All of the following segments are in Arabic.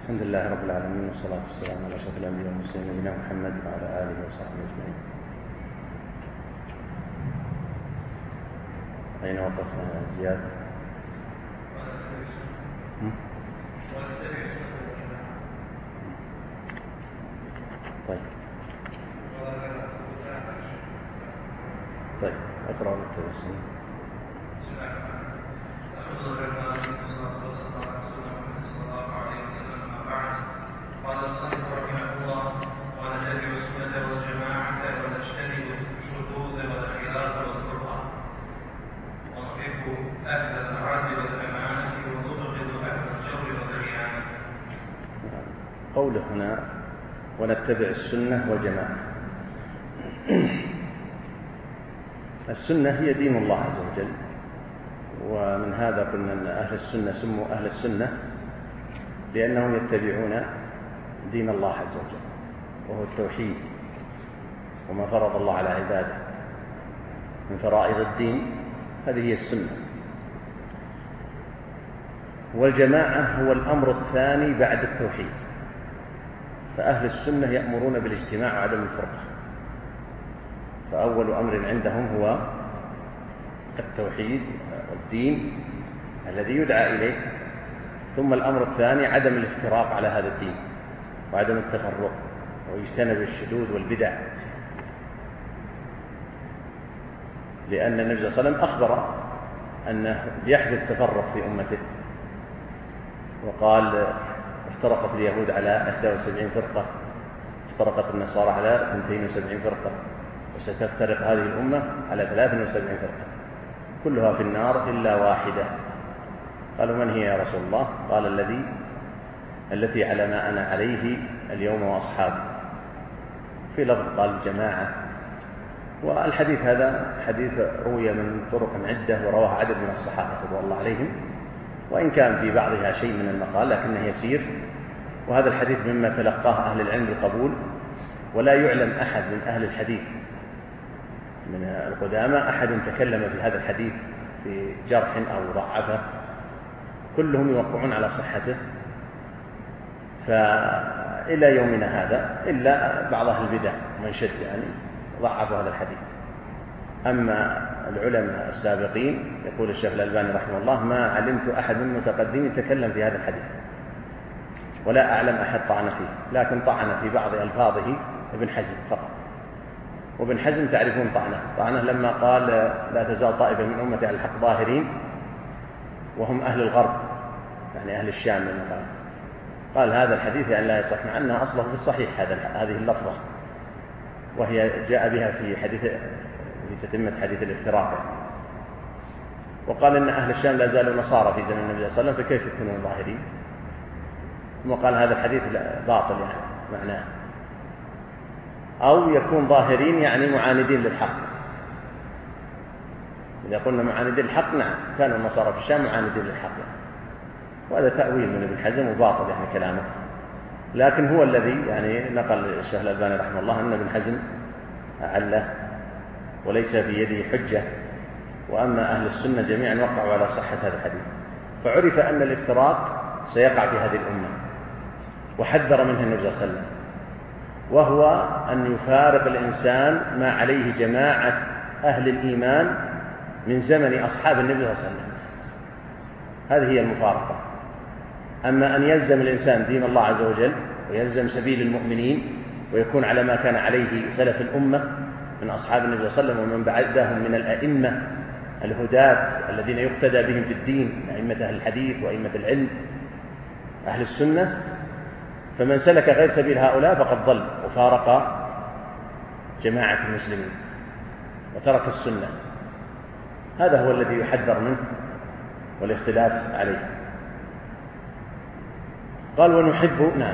الحمد لله رب العالمين، والصلاة والسلام على أشرف الأنبياء والمرسلين نبينا محمد وعلى آله وصحبه أجمعين. أين وقفنا يا زياد؟ طيب أقرأ التوسل. قال المصنف رحمه الله: ونتبع السنة والجماعة ونجتنب الشذوذ والخلاف والفرقة، ونحب أهل العدل والأمانة ونبغض أهل الجور والخيانة. قوله هنا ونتبع السنة والجماعة، السنة هي دين الله عز وجل، ومن هذا قلنا أن أهل السنة سموا أهل السنة لأنهم يتبعون دين الله عز وجل، وهو التوحيد وما فرض الله على عباده من فرائض الدين، هذه هي السنة. والجماعة هو الأمر الثاني بعد التوحيد، فأهل السنة يأمرون بالاجتماع وعدم الفرقة، فأول أمر عندهم هو التوحيد والدين الذي يدعى إليه، ثم الأمر الثاني عدم الافتراق على هذا الدين وعدم التفرق، ويجتنب الشذوذ والبدع، لأن النبي صلى الله عليه وسلم أخبر أنه يحدث تفرق في أمته، وقال: افترقت اليهود على 71 فرقة، افترقت النصارى على 72 فرقة، وستفترق هذه الأمة على 73 فرقة، كلها في النار إلا واحدة. قالوا: من هي يا رسول الله؟ قال: التي على ما أنا عليه اليوم وأصحابي. في لفظ قال الجماعة. والحديث هذا حديث روي من طرق عدة ورواه عدد من الصحابة رضي الله عليهم، وإن كان في بعضها شيء من المقال لكنه يسير، وهذا الحديث مما تلقاه أهل العلم بالقبول، ولا يعلم أحد من أهل الحديث من القدامى أحد تكلم في هذا الحديث في جرح أو ضعفه، كلهم يوقعون على صحته، فإلى يومنا هذا إلا بعض أهل البدع من شد ضعفوا هذا الحديث. أما العلماء السابقين يقول الشيخ الألباني رحمه الله: ما علمت أحد من المتقدمين يتكلم في هذا الحديث، ولا أعلم أحد طعن فيه، لكن طعن في بعض ألفاظه ابن حزم فقط. وابن حزم تعرفون طعنه لما قال: لا تزال طائفة من أمتي على الحق ظاهرين، وهم أهل الغرب، يعني أهل الشام. لما قال هذا الحديث يعني لا يصح، مع أنها أصله في الصحيح هذه اللفظة، وهي جاء بها في تتمة حديث الافتراق. وقال إن أهل الشام لا زالوا نصارى في زمن النبي صلى الله عليه وسلم، فكيف يكونون ظاهرين؟ ثم قال هذا الحديث باطل معناه، أو يكون ظاهرين يعني معاندين للحق. إذا قلنا معاندين للحق، نعم كانوا النصارى في الشام معاندين للحق، وهذا تأويل من ابن حزم وباطل كلامه، لكن هو الذي نقل الشيخ الألباني رحمه الله أن ابن حزم أعله وليس في يده حجة، وأما أهل السنة جميعا وقعوا على صحة هذا الحديث. فعرف أن الافتراق سيقع في هذه الأمة، وحذر منه النبي صلى الله عليه وسلم، وهو أن يفارق الإنسان ما عليه جماعة أهل الإيمان من زمن أصحاب النبي صلى الله عليه وسلم، هذه هي المفارقة. أما أن يلزم الإنسان دين الله عز وجل ويلزم سبيل المؤمنين ويكون على ما كان عليه سلف الأمة من أصحاب النبي صلى الله عليه وسلم ومن بعدهم من الأئمة الهداة الذين يقتدى بهم في الدين، أئمة أهل الحديث وأئمة العلم أهل السنة، فمن سلك غير سبيل هؤلاء فقد ضل وفارق جماعة المسلمين وترك السنة. هذا هو الذي يحذر منه والاختلاف عليه. قال: ونحب. نعم.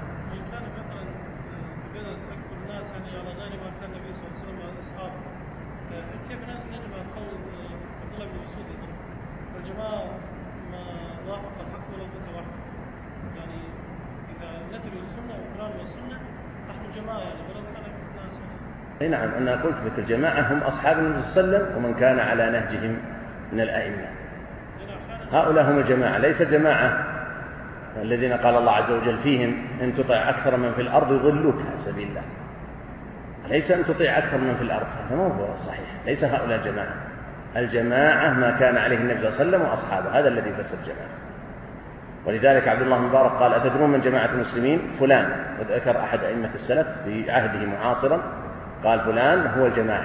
نعم، أنا قلت مثل الجماعة هم أصحاب النبي صلى الله عليه وسلم ومن كان على نهجهم من الأئمة، هؤلاء هم الجماعة، ليس جماعة الذين قال الله عز وجل فيهم إن تطع أكثر من في الأرض يضلوك عن سبيل الله، ليس أن تطيع أكثر من في الأرض، هذا ما هو الصحيح، ليس هؤلاء الجماعة. الجماعة ما كان عليه النبي صلى الله عليه وسلم وأصحابه، هذا الذي فسر الجماعة. ولذلك عبد الله بن مبارك قال أتدرون من جماعة المسلمين؟ فلان، وذكر أحد أئمة السلف في عهده معاصرا قال فلان هو الجماعة،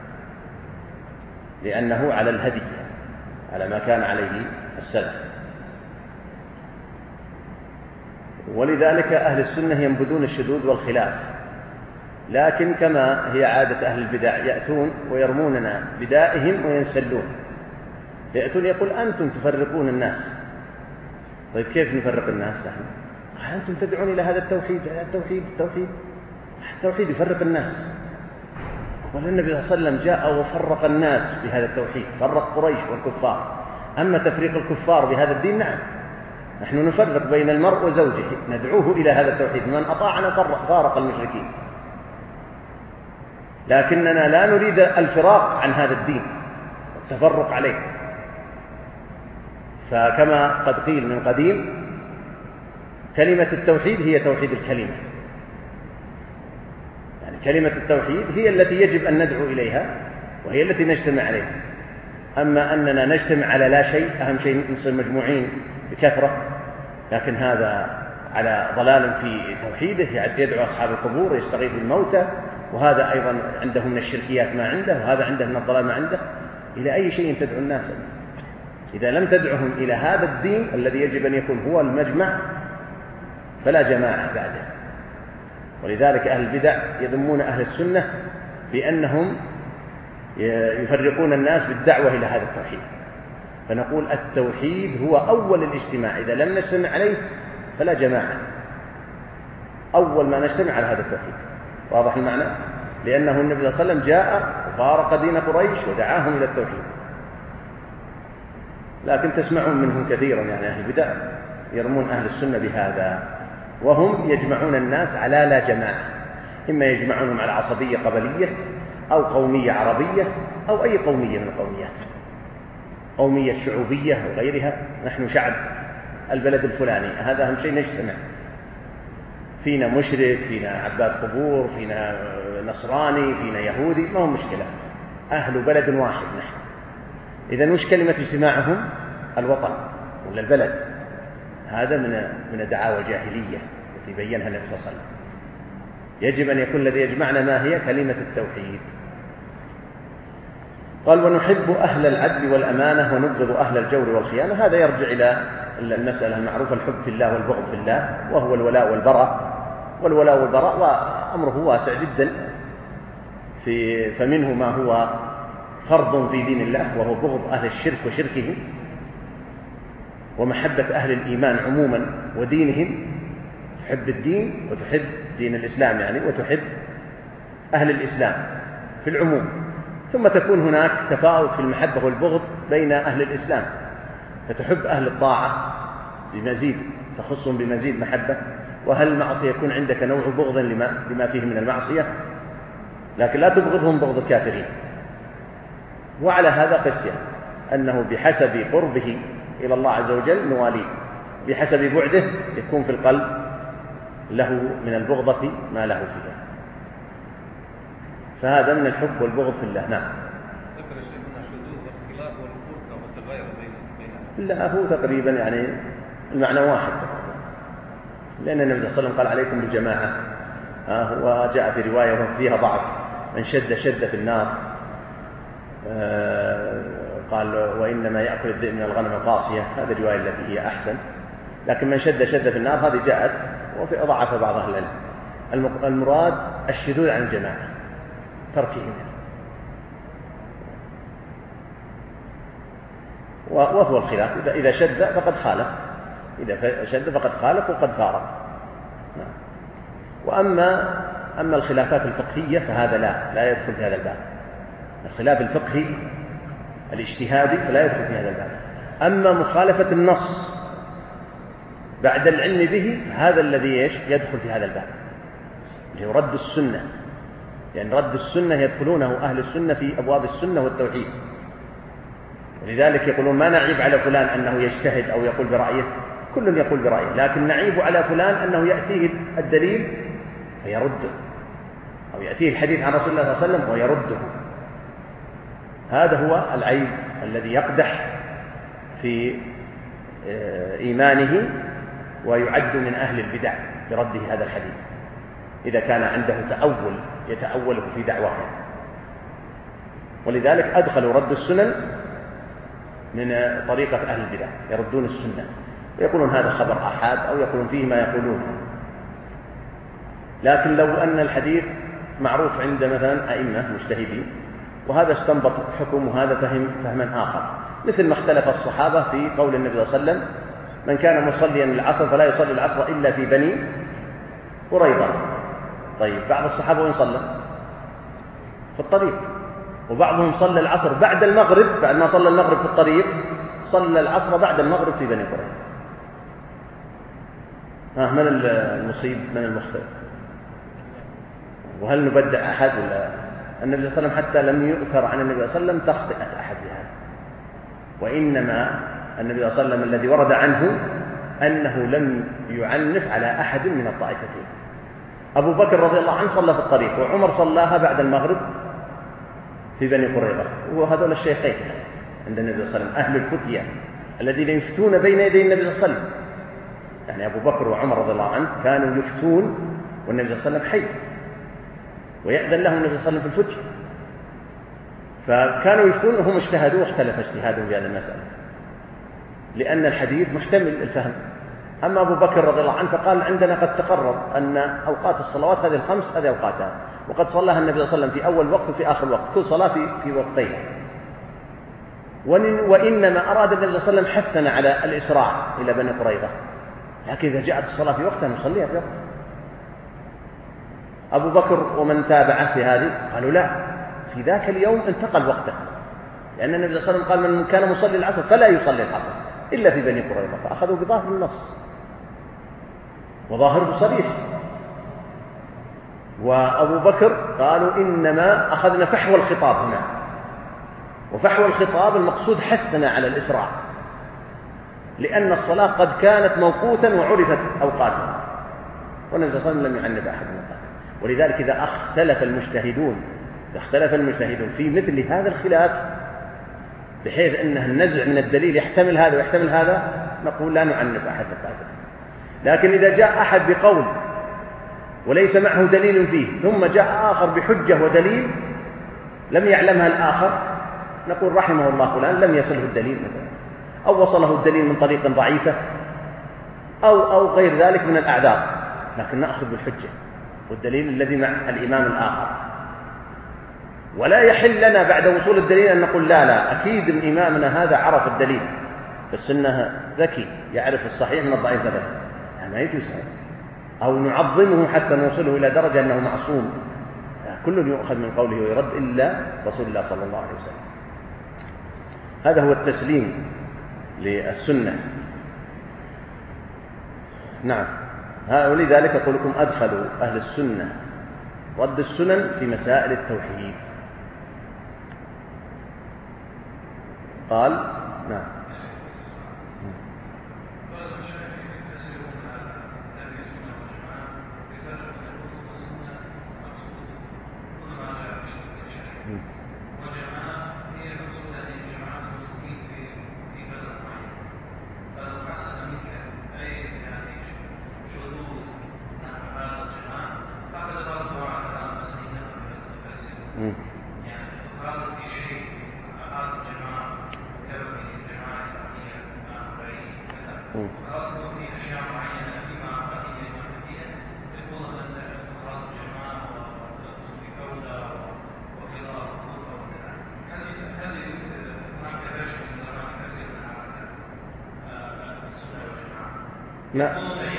لأنه على الهدي، على ما كان عليه السلف. ولذلك أهل السنة ينبذون الشذوذ والخلاف، لكن كما هي عادة أهل البدع يأتون ويرموننا بدائهم وينسلون، يأتون يقول أنتم تفرقون الناس. طيب كيف نفرق الناس نحن؟ أنتم تدعون إلى هذا التوحيد، التوحيد يفرق الناس، والنبي صلى الله عليه وسلم جاء وفرق الناس بهذا التوحيد، فرق قريش والكفار. أما تفريق الكفار بهذا الدين نعم، نحن نفرق بين المرء وزوجه، ندعوه إلى هذا التوحيد، من أطاعنا فارق المشركين، لكننا لا نريد الفراق عن هذا الدين والتفرق عليه. فكما قد قيل من قديم كلمة التوحيد هي توحيد الكلمة، يعني كلمة التوحيد هي التي يجب أن ندعو إليها وهي التي نجتمع عليها. أما أننا نجتمع على لا شيء، أهم شيء نصير مجموعين بكثرة، لكن هذا على ضلال في توحيده، يدعو أصحاب القبور ويستغيث بالموتى، وهذا أيضا عنده من الشركيات ما عنده، وهذا عنده من الضلال ما عنده. إلى أي شيء تدعو الناس إذا لم تدعهم إلى هذا الدين الذي يجب أن يكون هو المجمع؟ فلا جماعة بعده. ولذلك أهل البدع يذمون أهل السنة بأنهم يفرقون الناس بالدعوة إلى هذا التوحيد. فنقول التوحيد هو أول الاجتماع، إذا لم نجتمع عليه فلا جماعة، أول ما نجتمع على هذا التوحيد. واضح المعنى؟ لأنه النبي صلى الله عليه وسلم جاء وفارق دين قريش ودعاهم إلى التوحيد. لكن تسمعون منهم كثيرا، يعني أهل البدع يرمون أهل السنة بهذا، وهم يجمعون الناس على لا جماعة، إما يجمعونهم على عصبية قبلية أو قومية عربية أو أي قومية من القوميات، قومية شعوبية وغيرها. نحن شعب البلد الفلاني، هذا أهم شيء نجتمع، فينا مشرك، فينا عباد قبور، فينا نصراني، فينا يهودي، ما هو مشكلة، أهل بلد واحد نحن. إذن وش كلمة اجتماعهم؟ الوطن ولا البلد. هذا من دعاوى الجاهلية التي بينها النبي صلى الله عليه وسلم. يجب أن يكون الذي يجمعنا ما هي كلمة التوحيد. قال ونحب أهل العدل والأمانة ونبغض أهل الجور والخيانة. هذا يرجع إلى المسألة المعروفة الحب في الله والبغض في الله، وهو الولاء والبراء. والولاء والبراء وأمره واسع جدا، فمنه ما هو فرض في دين الله وهو بغض أهل الشرك وشركهم، ومحبة أهل الإيمان عموما ودينهم، تحب الدين وتحب دين الإسلام يعني، وتحب أهل الإسلام في العموم. ثم تكون هناك تفاوت في المحبة والبغض بين أهل الإسلام، فتحب أهل الطاعة بمزيد، تخصهم بمزيد محبة، وهل المعصية يكون عندك نوع بغض لما فيه من المعصية، لكن لا تبغضهم بغض الكافرين. وعلى هذا قسم أنه بحسب قربه إلى الله عز وجل نواليه، بحسب بعده يكون في القلب له من البغضة ما له فيها. فهذا من الحب والبغض في الله. نعم. ذكر شيخنا الشذوذ والاختلاف والفرقة والتغير بينهم. لا، هو تقريبا يعني المعنى واحد، لأن النبي صلى الله عليه وسلم قال عليكم بالجماعة، وجاء في رواية فيها ضعف، من شد في النار، قال وإنما يأكل الذئب من الغنم القاصية، هذه الرواية التي هي أحسن، لكن من شد في النار هذه جاءت وفي ضعف بعض أهل العلم. المراد الشذوذ عن الجماعة، تركهم، وهو الخلاف. إذا شد فقد خالف، إذا شد فقد خالف وقد فارق. وأما الخلافات الفقهية فهذا لا يدخل في هذا الباب. الخلاف الفقهي الاجتهادي فلا يدخل في هذا الباب. أما مخالفة النص بعد العلم به، هذا الذي يدخل في هذا الباب، اللي هو رد السنة. يعني رد السنة يدخلونه أهل السنة في أبواب السنة والتوحيد. ولذلك يقولون ما نعيب على فلان أنه يجتهد أو يقول برأيه، كل يقول برأيه، لكن نعيب على فلان أنه يأتيه الدليل فيرده، أو يأتيه الحديث عن رسول الله صلى الله عليه وسلم ويرده. هذا هو العيب الذي يقدح في إيمانه ويعد من أهل البدع برده هذا الحديث إذا كان عنده تأول يتأوله في دعواه. ولذلك أدخلوا رد السنن من طريقة أهل البدع، يردون السنة ويقولون هذا خبر آحاد أو يقولون فيه ما يقولون. لكن لو أن الحديث معروف عند مثلا أئمة مجتهدين وهذا استنبط حكم وهذا فهم فهما آخر، مثل ما اختلف الصحابة في قول النبي صلى الله عليه وسلم من كان مصليا العصر فلا يصلي العصر إلا في بني قريظة. طيب بعض الصحابة وين صلى؟ في الطريق، وبعضهم صلى العصر بعد المغرب، بعد ما صلى المغرب في الطريق صلى العصر بعد المغرب في بني قريظة. من المصيب من المخطئ؟ وهل نبدع أحد ولا؟ النبي صلى الله عليه وسلم حتى لم يؤثر عن النبي صلى الله عليه وسلم تخطئة أحد بهذا، وإنما النبي صلى الله عليه وسلم الذي ورد عنه أنه لم يعنف على أحد من الطائفتين. أبو بكر رضي الله عنه صلى في الطريق، وعمر صلاها بعد المغرب في بني قريظة، وهذول الشيخين عند النبي صلى الله عليه وسلم أهل الفتية الذين يفتون بين يدي النبي صلى الله عليه وسلم. يعني أبو بكر وعمر رضي الله عنه كانوا يفتون والنبي صلى الله عليه وسلم حي، ويأذن لهم النبي صلى الله عليه وسلم في الفتية، فكانوا يفتون وهم اجتهدوا واختلف اجتهادهم في هذه المسألة لأن الحديث محتمل الفهم. أما أبو بكر رضي الله عنه فقال عندنا قد تقرر أن أوقات الصلوات هذه الخمس هذه أوقاتها، وقد صلاها النبي صلى الله عليه وسلم في أول وقت وفي آخر وقت، كل صلاة في وقتين. وإنما أراد النبي صلى الله عليه وسلم حثنا على الإسراع إلى بني قريظة، لكن إذا جاءت الصلاة في وقتها نصليها في وقتها. أبو بكر ومن تابعه في هذه قالوا لا، في ذاك اليوم انتقل وقته، لأن النبي صلى الله عليه وسلم قال من كان مصلي العصر فلا يصلي العصر إلا في بني قريظة، فأخذوا بظاهر النص وظاهره صريح. وأبو بكر قالوا إنما أخذنا فحوى الخطاب هنا، وفحوى الخطاب المقصود حثنا على الإسراع، لأن الصلاة قد كانت موقوتا وعرفت أوقاتها، والنبي صلى الله عليه وسلم لم يعنف أحد من القاتل. ولذلك إذا اختلف المجتهدون في مثل هذا الخلاف بحيث أنه النزع من الدليل يحتمل هذا ويحتمل هذا، نقول لا نعنف أحد القاتل. لكن إذا جاء أحد بقول وليس معه دليل فيه ثم جاء آخر بحجة ودليل لم يعلمها الآخر، نقول رحمه الله فلان لم يصله الدليل مثلا، أو وصله الدليل من طريق ضعيفة أو غير ذلك من الأعذار، لكن نأخذ بالحجة والدليل الذي مع الإمام الآخر. ولا يحل لنا بعد وصول الدليل أن نقول لا أكيد إمامنا هذا عرف الدليل، بس إنه ذكي يعرف الصحيح من الضعيف هذا، ما يجوز هذا. أو نعظمه حتى نوصله إلى درجة أنه معصوم، كل يؤخذ من قوله ويرد إلا رسول الله صلى الله عليه وسلم. هذا هو التسليم للسنة. نعم، ولذلك أقول لكم أدخلوا أهل السنة رد السنن في مسائل التوحيد. قال نعم لا.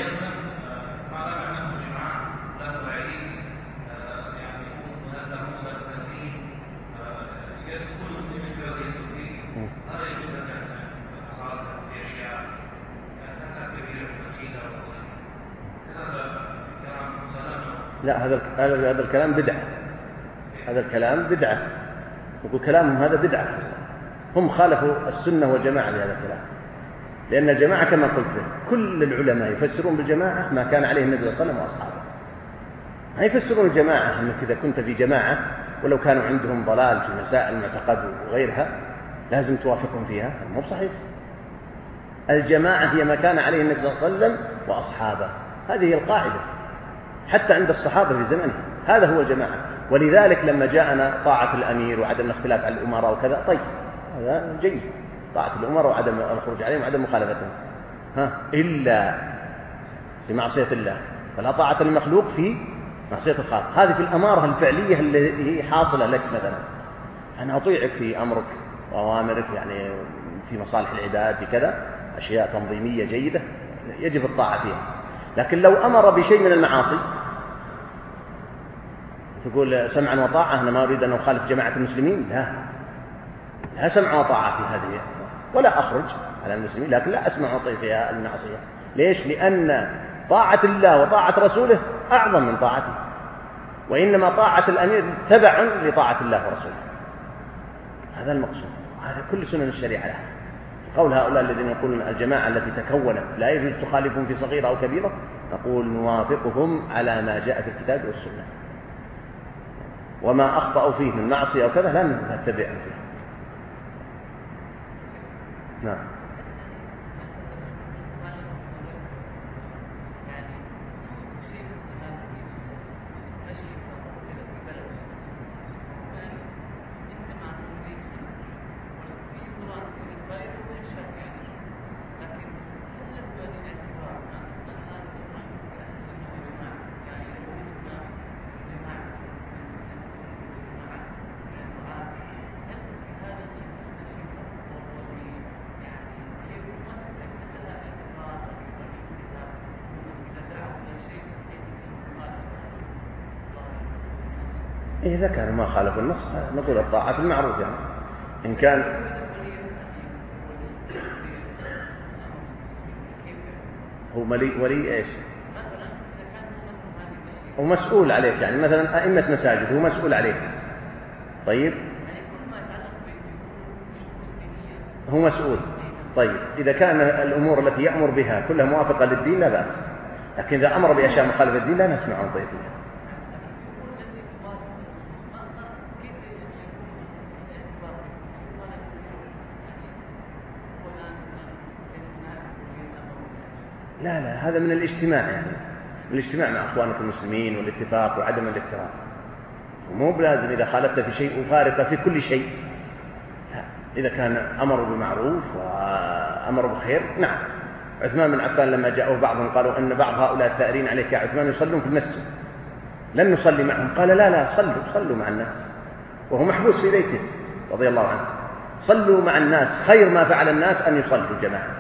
لا، هذا الكلام بدعة، هذا الكلام بدعة، وكلامهم هذا بدعة، هم خالفوا السنة والجماعة بهذا الكلام. لأن الجماعة كما قلت كل العلماء يفسرون بالجماعة ما كان عليه النبي صلى الله عليه وسلم وأصحابه. ما يفسرون الجماعة أنك إذا كنت في جماعة ولو كانوا عندهم ضلال في مسائل المعتقد وغيرها لازم توافقهم فيها، مو صحيح. الجماعة هي ما كان عليه النبي صلى الله عليه وسلم وأصحابه، هذه هي القاعدة حتى عند الصحابة في زمنه، هذا هو الجماعة. ولذلك لما جاءنا طاعة الأمير وعدم الاختلاف على الأمراء وكذا، طيب هذا جيد، طاعة الأمراء وعدم الخروج عليهم وعدم مخالفتهم، إلا في معصية الله فلا طاعة للمخلوق في معصية الخالق. هذه في الأمارة الفعلية اللي هي حاصلة لك، مثلا أنا أطيعك في أمرك وأوامرك، يعني في مصالح العباد في كذا أشياء تنظيمية جيدة يجب الطاعة فيها. لكن لو أمر بشيء من المعاصي تقول سمعا وطاعة، أنا ما أريد أن أخالف جماعة المسلمين، لا سمع وطاعة في هذه، ولا أخرج على المسلمين لكن لا أسمع وطيع فيها المعصية. ليش؟ لأن طاعة الله وطاعة رسوله أعظم من طاعته، وإنما طاعة الأمير تبع لطاعة الله ورسوله، هذا المقصود. هذا كل سنن الشريعة لها. قول هؤلاء الذين يقولون الجماعة التي تكونت لا يجوز تخالفهم في صغيرة أو كبيرة، نقول نوافقهم على ما جاء في الكتاب والسنة، وما أخطأوا فيه من معصية أو كذا لا نتبعهم فيه. نعم. إذا كان ما خالف النص نقول الطاعة المعروف، يعني إن كان هو ولي إيش هو مسؤول عليك، يعني مثلا أئمة مساجد هو مسؤول عليك، طيب هو مسؤول. طيب إذا كان الأمور التي يأمر بها كلها موافقة للدين لا بأس، لكن إذا أمر بأشياء مخالفة للدين لا نسمع عن طيبها. لا هذا من الاجتماع، يعني من الاجتماع مع أخوانك المسلمين والاتفاق وعدم الافتراق، ومو بلازم إذا خالفت في شيء وفارقة في كل شيء. لا. إذا كان أمر بالمعروف وأمر بخير، نعم. عثمان بن عفان لما جاءه بعضهم قالوا أن بعض هؤلاء الثائرين عليك يا عثمان يصلون في المسجد، لن نصلي معهم، قال لا صلوا مع الناس، وهو محبوس في بيته رضي الله عنه. صلوا مع الناس، خير ما فعل الناس أن يصلوا جماعة.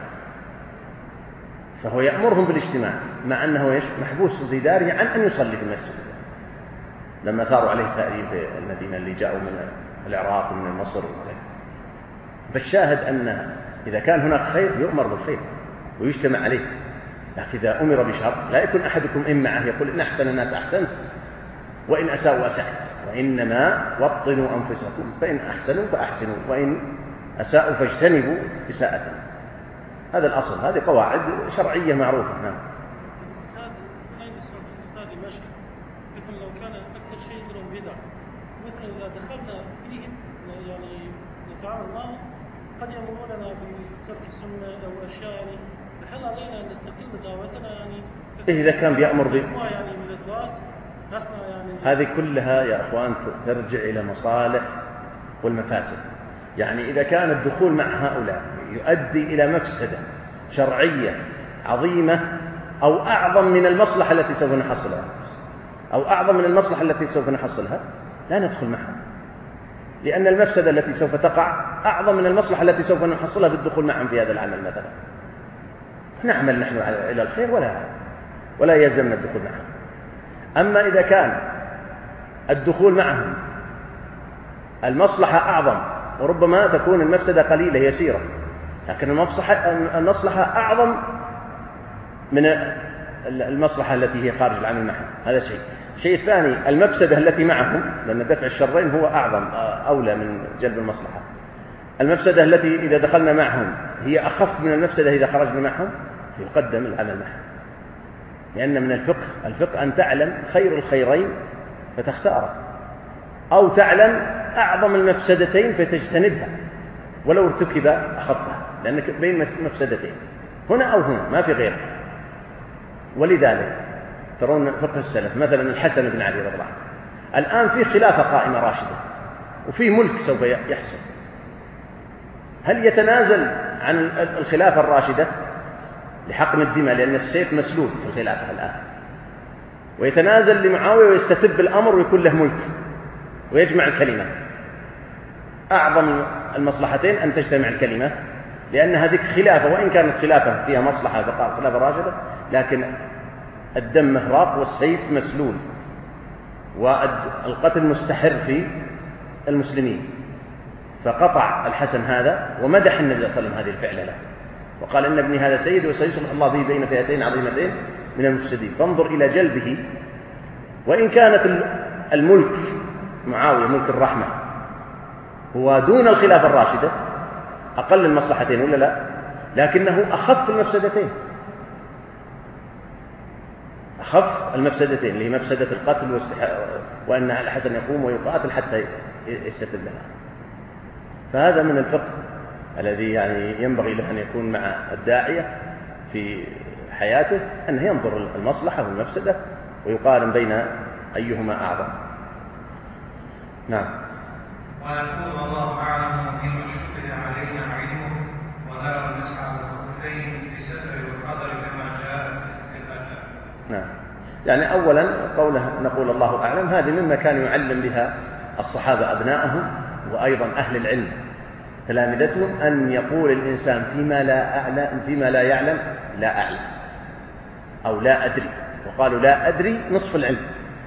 فهو يأمرهم بالاجتماع مع أنه محبوس في داره عن أن يصلي في المسجد، لما ثاروا عليه ثائرين في المدينة اللي جاءوا من العراق ومن مصر وغيره. فالشاهد أن إذا كان هناك خير يؤمر بالخير ويجتمع عليه، لكن إذا أمر بشر لا يكون أحدكم إمعه يقول إن أحسن الناس أحسنت وإن أساءوا أسأت، وإنما وطنوا أنفسكم، فإن أحسنوا فأحسنوا وإن أساءوا فاجتنبوا إساءة. هذا الأصل، هذه قواعد شرعية معروفة. نعم. هذه مشكلة، مثل لو كان أكثر شيء منهم بدع، مثل إذا دخلنا فيهم يعني نتعامل معهم قد يأمروننا بترك السنة أو أشياء، يعني بحل علينا أن نستقل دعوتنا، يعني إذا كان بيأمر يعني من الدعاة يعني هذه كلها يا أخوان ترجع إلى مصالح والمفاسد. يعني إذا كان الدخول مع هؤلاء يؤدي إلى مفسدة شرعية عظيمة أو أعظم من المصلحة التي سوف نحصلها لا ندخل معهم، لأن المفسدة التي سوف تقع أعظم من المصلحة التي سوف نحصلها بالدخول معهم في هذا العمل. مثلا نعمل نحن إلى الخير ولا يلزمنا الدخول معهم. أما إذا كان الدخول معهم المصلحة أعظم، وربما تكون المفسدة قليلة يسيرة، لكن المصلحة أعظم من المصلحة التي هي خارج العمل معهم، هذا شيء. الشيء الثاني المفسدة التي معهم، لأن دفع الشرين هو أعظم أولى من جلب المصلحة. المفسدة التي إذا دخلنا معهم هي أخف من المفسدة إذا خرجنا معهم، يقدم العمل معهم. لأن من الفقه أن تعلم خير الخيرين فتختاره، أو تعلم أعظم المفسدتين فتجتنبها ولو ارتكب أخفها، لأنك بين مفسدتين هنا أو هنا ما في غيره. ولذلك ترون فقه السلف مثلا الحسن بن علي رضي الله عنه الآن في خلافة قائمة راشدة وفي ملك سوف يحصل، هل يتنازل عن الخلافة الراشدة لحقن الدماء لأن السيف مسلول في الخلافة الآن، ويتنازل لمعاوية ويستتب الأمر ويكون له ملك ويجمع الكلمة؟ أعظم المصلحتين أن تجتمع الكلمة، لأن هذه خلافة وإن كانت خلافة فيها مصلحة بقاء خلافة راشدة، لكن الدم مهراق والسيف مسلول والقتل مستحر في المسلمين. فقطع الحسن هذا ومدح النبي صلى الله عليه وسلم هذه الفعلة له، وقال إن ابني هذا سيد وسيصلح الله به بين فئتين عظيمتين من المفسدين، فانظر إلى جلبه. وإن كانت الملك معاوية ملك الرحمة هو دون الخلافة الراشدة أقل المصلحتين ولا لا، لكنه أخف المفسدتين، أخف المفسدتين اللي هي مفسدة القتل وأن الحسن يقوم ويقاتل حتى يستتب لها. فهذا من الفقه الذي يعني ينبغي له أن يكون مع الداعية في حياته، أنه ينظر المصلحة والمفسدة ويقارن بين أيهما أعظم. نعم. ويقول الله أعلم فيما اشتبه علينا علمه ولا المسح على الخفين في السفر والحضر كما جاء في الآثار. نعم. يعني أولا قوله نقول الله أعلم هذه مما كان يعلم بها الصحابة أبنائهم وأيضا أهل العلم تلامذتهم، أن يقول الإنسان فيما لا يعلم لا أعلم أو لا أدري، وقالوا لا أدري نصف العلم.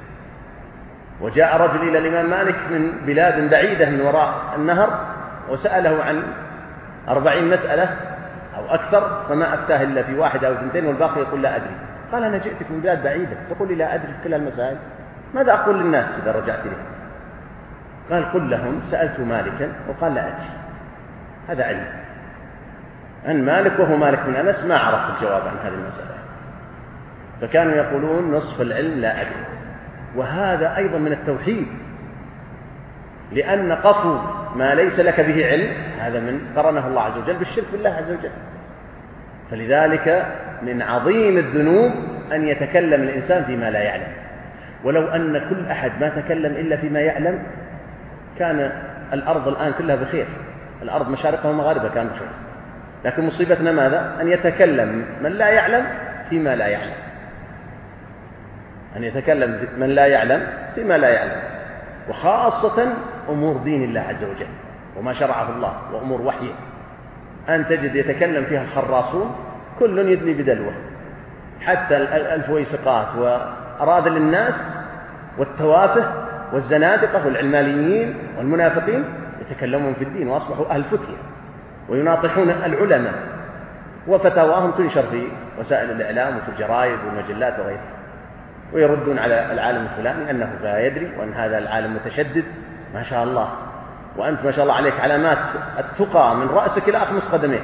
وجاء رجل إلى الإمام مالك من بلاد بعيدة من وراء النهر وسأله عن 40 مسألة أو أكثر فما أفتاه إلا في 1 أو 2 والباقي يقول لا أدري. قال أنا جئتك من بلاد بعيدة تقول لي لا أدري في كل المسائل، ماذا أقول للناس إذا رجعت إليهم؟ قال قل لهم سألت مالكا وقال لا أدري. هذا علم عن مالك وهو مالك من أنس ما عرف الجواب عن هذه المسألة، فكانوا يقولون نصف العلم لا أدري. وهذا أيضا من التوحيد، لأن قفو ما ليس لك به علم هذا من قرنه الله عز وجل بالشرك بالله عز وجل. فلذلك من عظيم الذنوب أن يتكلم الإنسان فيما لا يعلم. ولو أن كل أحد ما تكلم إلا فيما يعلم كان الأرض الآن كلها بخير، الأرض مشارقها ومغاربها كان بخير. لكن مصيبتنا ماذا؟ أن يتكلم من لا يعلم فيما لا يعلم، أن يتكلم من لا يعلم فيما لا يعلم، وخاصة أمور دين الله عز وجل وما شرعه الله وأمور وحيه، أن تجد يتكلم فيها الخراصون كل يدلي بدلوه، حتى الفويسقات وأراذل الناس والتوافه والزنادقة والعلمانيين والمنافقين يتكلمون في الدين وأصبحوا أهل فتية ويناطحون العلماء، وفتاواهم تنشر في وسائل الإعلام وفي الجرائد والمجلات وغيرها، ويردون على العالم الفلاني أنه لا يدري وأن هذا العالم متشدد ما شاء الله، وأنت ما شاء الله عليك علامات التقى من رأسك إلى أخمص قدميك،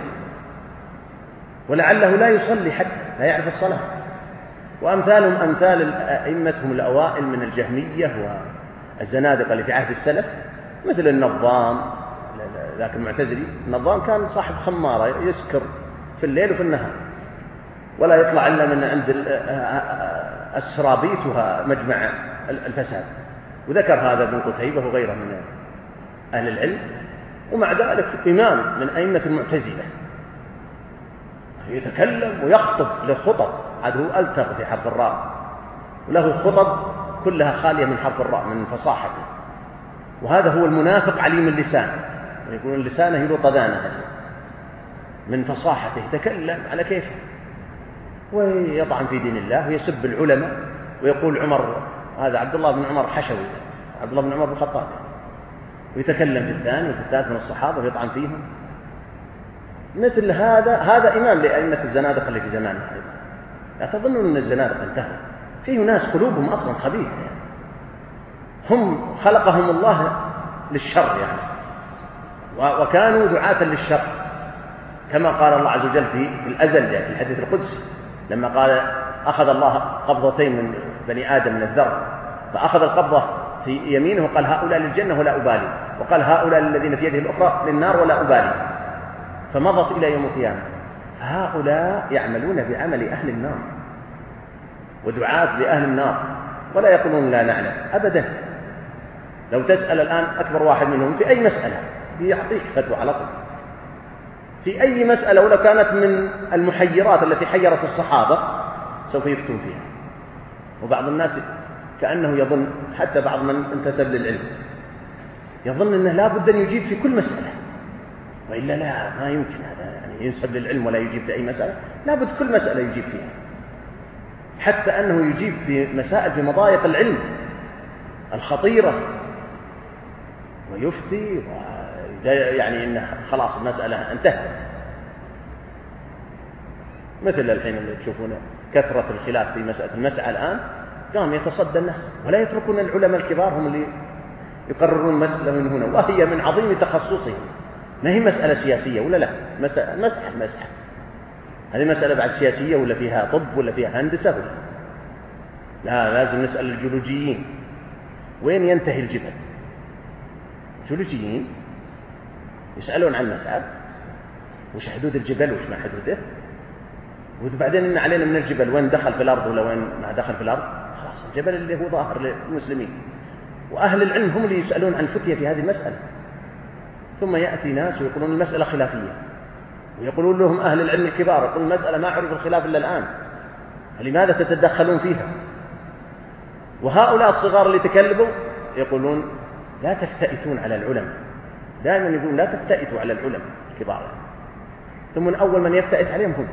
ولعله لا يصلي حتى لا يعرف الصلاة. وأمثالهم أمثال أئمتهم الأوائل من الجهمية والزنادقة اللي في عهد السلف، مثل النظام ذاك المعتزلي. النظام كان صاحب خمارة يسكر في الليل وفي النهار ولا يطلع إلا من عند السرابيت ومجمع الفساد، وذكر هذا ابن قتيبة وغيره من أهل العلم. ومع ذلك إمام من أئمة المعتزلة يتكلم ويخطب له خطب، هذا هو ألتغ في حرف الراء، وله خطب كلها خالية من حرف الراء من فصاحته. وهذا هو المنافق عليم اللسان، ويقولون لسانه يلطذانه من فصاحته، يتكلم على كيفه ويطعن في دين الله ويسب العلماء، ويقول عمر هذا عبد الله بن عمر حشوي، عبد الله بن عمر بن الخطاب، ويتكلم في الثاني وفي الثالث من الصحابة ويطعن فيهم. مثل هذا إمام لأئمة الزنادقة اللي في زمانه. لا تظنون أن الزنادقة انتهوا، فيه ناس قلوبهم أصلا خبيثة هم خلقهم الله للشر، يعني وكانوا دعاة للشر، كما قال الله عز وجل في الأزل في الحديث القدسي لما قال أخذ الله قبضتين من بني آدم من الذر، فأخذ القبضة في يمينه وقال هؤلاء للجنة ولا أبالي، وقال هؤلاء الذين في يده الأخرى للنار ولا أبالي، فمضت إلى يوم القيامة. هؤلاء يعملون بعمل أهل النار ودعاة لأهل النار، ولا يقولون لا نعلم أبدا. لو تسأل الآن أكبر واحد منهم في أي مسألة يعطيك فتوى على طول في أي مسألة، ولو كانت من المحيرات التي حيرت الصحابة سوف يفتون فيها. وبعض الناس كأنه يظن، حتى بعض من انتسب للعلم يظن أنه لا بد أن يجيب في كل مسألة، وإلا لا، ما يمكن هذا، يعني ينسب للعلم ولا يجيب في أي مسألة، لا بد كل مسألة يجيب فيها، حتى أنه يجيب في مسائل في مضايق العلم الخطيرة ويفتي، يعني إن خلاص المسألة انتهت. مثل الحين اللي تشوفون كثرة الخلاف في المسألة الآن، قام يتصدى الناس ولا يتركون العلماء الكبار هم اللي يقررون مسألة من هنا، وهي من عظيم تخصصهم. ما هي مسألة سياسية ولا لا، مسح هذه مسألة بعد سياسية ولا فيها طب ولا فيها هندسة ولا لا. لازم نسأل الجيولوجيين وين ينتهي الجبل. الجيولوجيين يسألون عن مسألة وش حدود الجبل وش ما حدوده، وبعدين إن علينا من الجبل وين دخل في الأرض ولا وين ما دخل في الأرض. خلاص الجبل اللي هو ظاهر للمسلمين، وأهل العلم هم اللي يسألون عن الفتية في هذه المسألة. ثم يأتي ناس ويقولون المسألة خلافية، ويقولون لهم أهل العلم الكبار يقولون المسألة ما عرف الخلاف إلا الآن، لماذا تتدخلون فيها؟ وهؤلاء الصغار اللي تكلموا يقولون لا تفتئتون على العلماء، دائما يقولون لا تفتئتوا على العلماء الكبار، ثم من أول من يفتئت عليهم هم.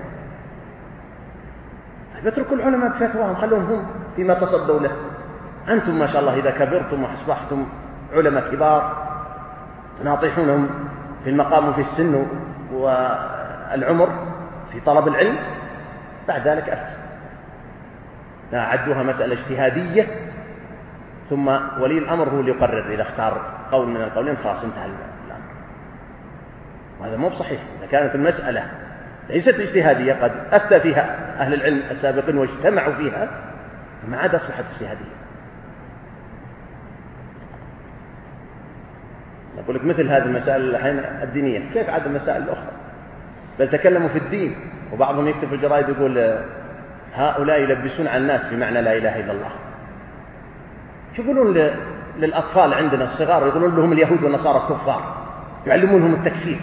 اتركوا العلماء بفتواهم، خلوهم هم فيما تصدوا له. أنتم ما شاء الله إذا كبرتم وأصبحتم علماء كبار تناطحونهم في المقام وفي السن والعمر في طلب العلم، بعد ذلك أفتوا. لا عدوها مسألة اجتهادية، ثم ولي الأمر هو اللي يقرر، إذا اختار قول من القولين خلاص انتهى الأمر. وهذا مو بصحيح. إذا كانت المسألة ليست اجتهادية قد أفتى فيها أهل العلم السابقين واجتمعوا فيها، فما عاد أصبحت اجتهادية. أقول لك مثل هذه المسائل الحين الدينية، كيف عاد المسائل الأخرى؟ بل تكلموا في الدين، وبعضهم يكتب في الجرائد يقول هؤلاء يلبسون على الناس بمعنى لا إله إلا الله. شو يقولون للأطفال عندنا الصغار؟ يقولون لهم اليهود والنصارى كفار، يعلمونهم التكفير.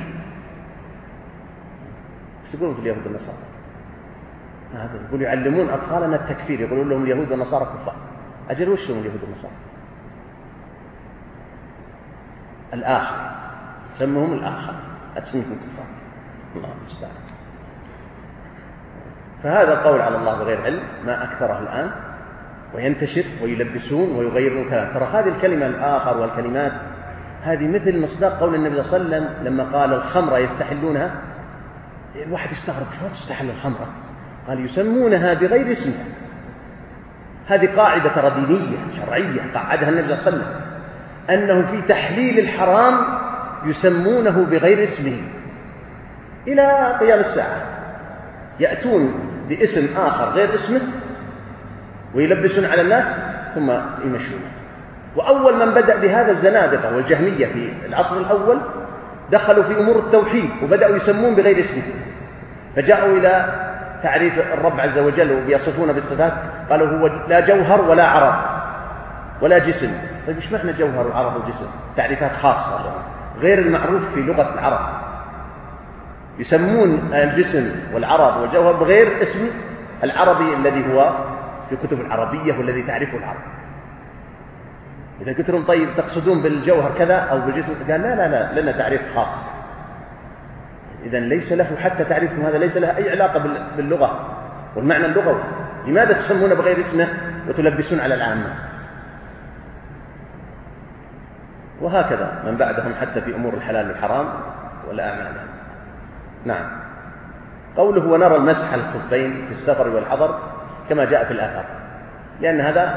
شو يقولون في اليهود والنصارى؟ هذا يقول يعلمون أطفالنا التكفير، يقولون لهم اليهود والنصارى كفار. أجل وش هم اليهود والنصارى؟ الآخر، سمهم الآخر، أتسميهم كفار. الله المستعان. فهذا القول على الله بغير علم ما أكثره الآن، وينتشر ويلبسون ويغيرون كلام. ترى هذه الكلمة الآخر والكلمات هذه مثل مصداق قول النبي صلى الله عليه وسلم لما قال الخمرة يستحلونها. الواحد يستغرب شلون تستحل الخمرة؟ قال يسمونها بغير اسمها. هذه قاعدة ترى دينية شرعية قعدها النبي صلى الله عليه وسلم، أنه في تحليل الحرام يسمونه بغير اسمه إلى قيام الساعة. يأتون باسم آخر غير اسمه ويلبسون على الناس ثم يمشون. وأول من بدأ بهذا الزنادقة والجهمية في العصر الأول دخلوا في أمور التوحيد وبدأوا يسمون بغير اسمه، فجاءوا إلى تعريف الرب عز وجل وبيصفونه بالصفات، قالوا هو لا جوهر ولا عرض ولا جسم. طيب إيش معنى جوهر وعرض وجسم؟ تعريفات خاصة غير المعروف في لغة العرب. يسمون الجسم والعرض والجوهر بغير اسم العربي الذي هو في كتب العربية والذي تعرفه العرب. إذا قلت لهم طيب تقصدون بالجوهر كذا أو بالجسم، قال لا لنا تعريف خاص. إذن ليس له حتى تعريفهم هذا ليس له أي علاقة باللغة والمعنى اللغوي. لماذا تسمون بغير اسمه وتلبسون على العامة؟ وهكذا من بعدهم حتى في أمور الحلال والحرام والأعمال. نعم. قوله ونرى المسح الخفين في السفر والحضر كما جاء في الآثار، لأن هذا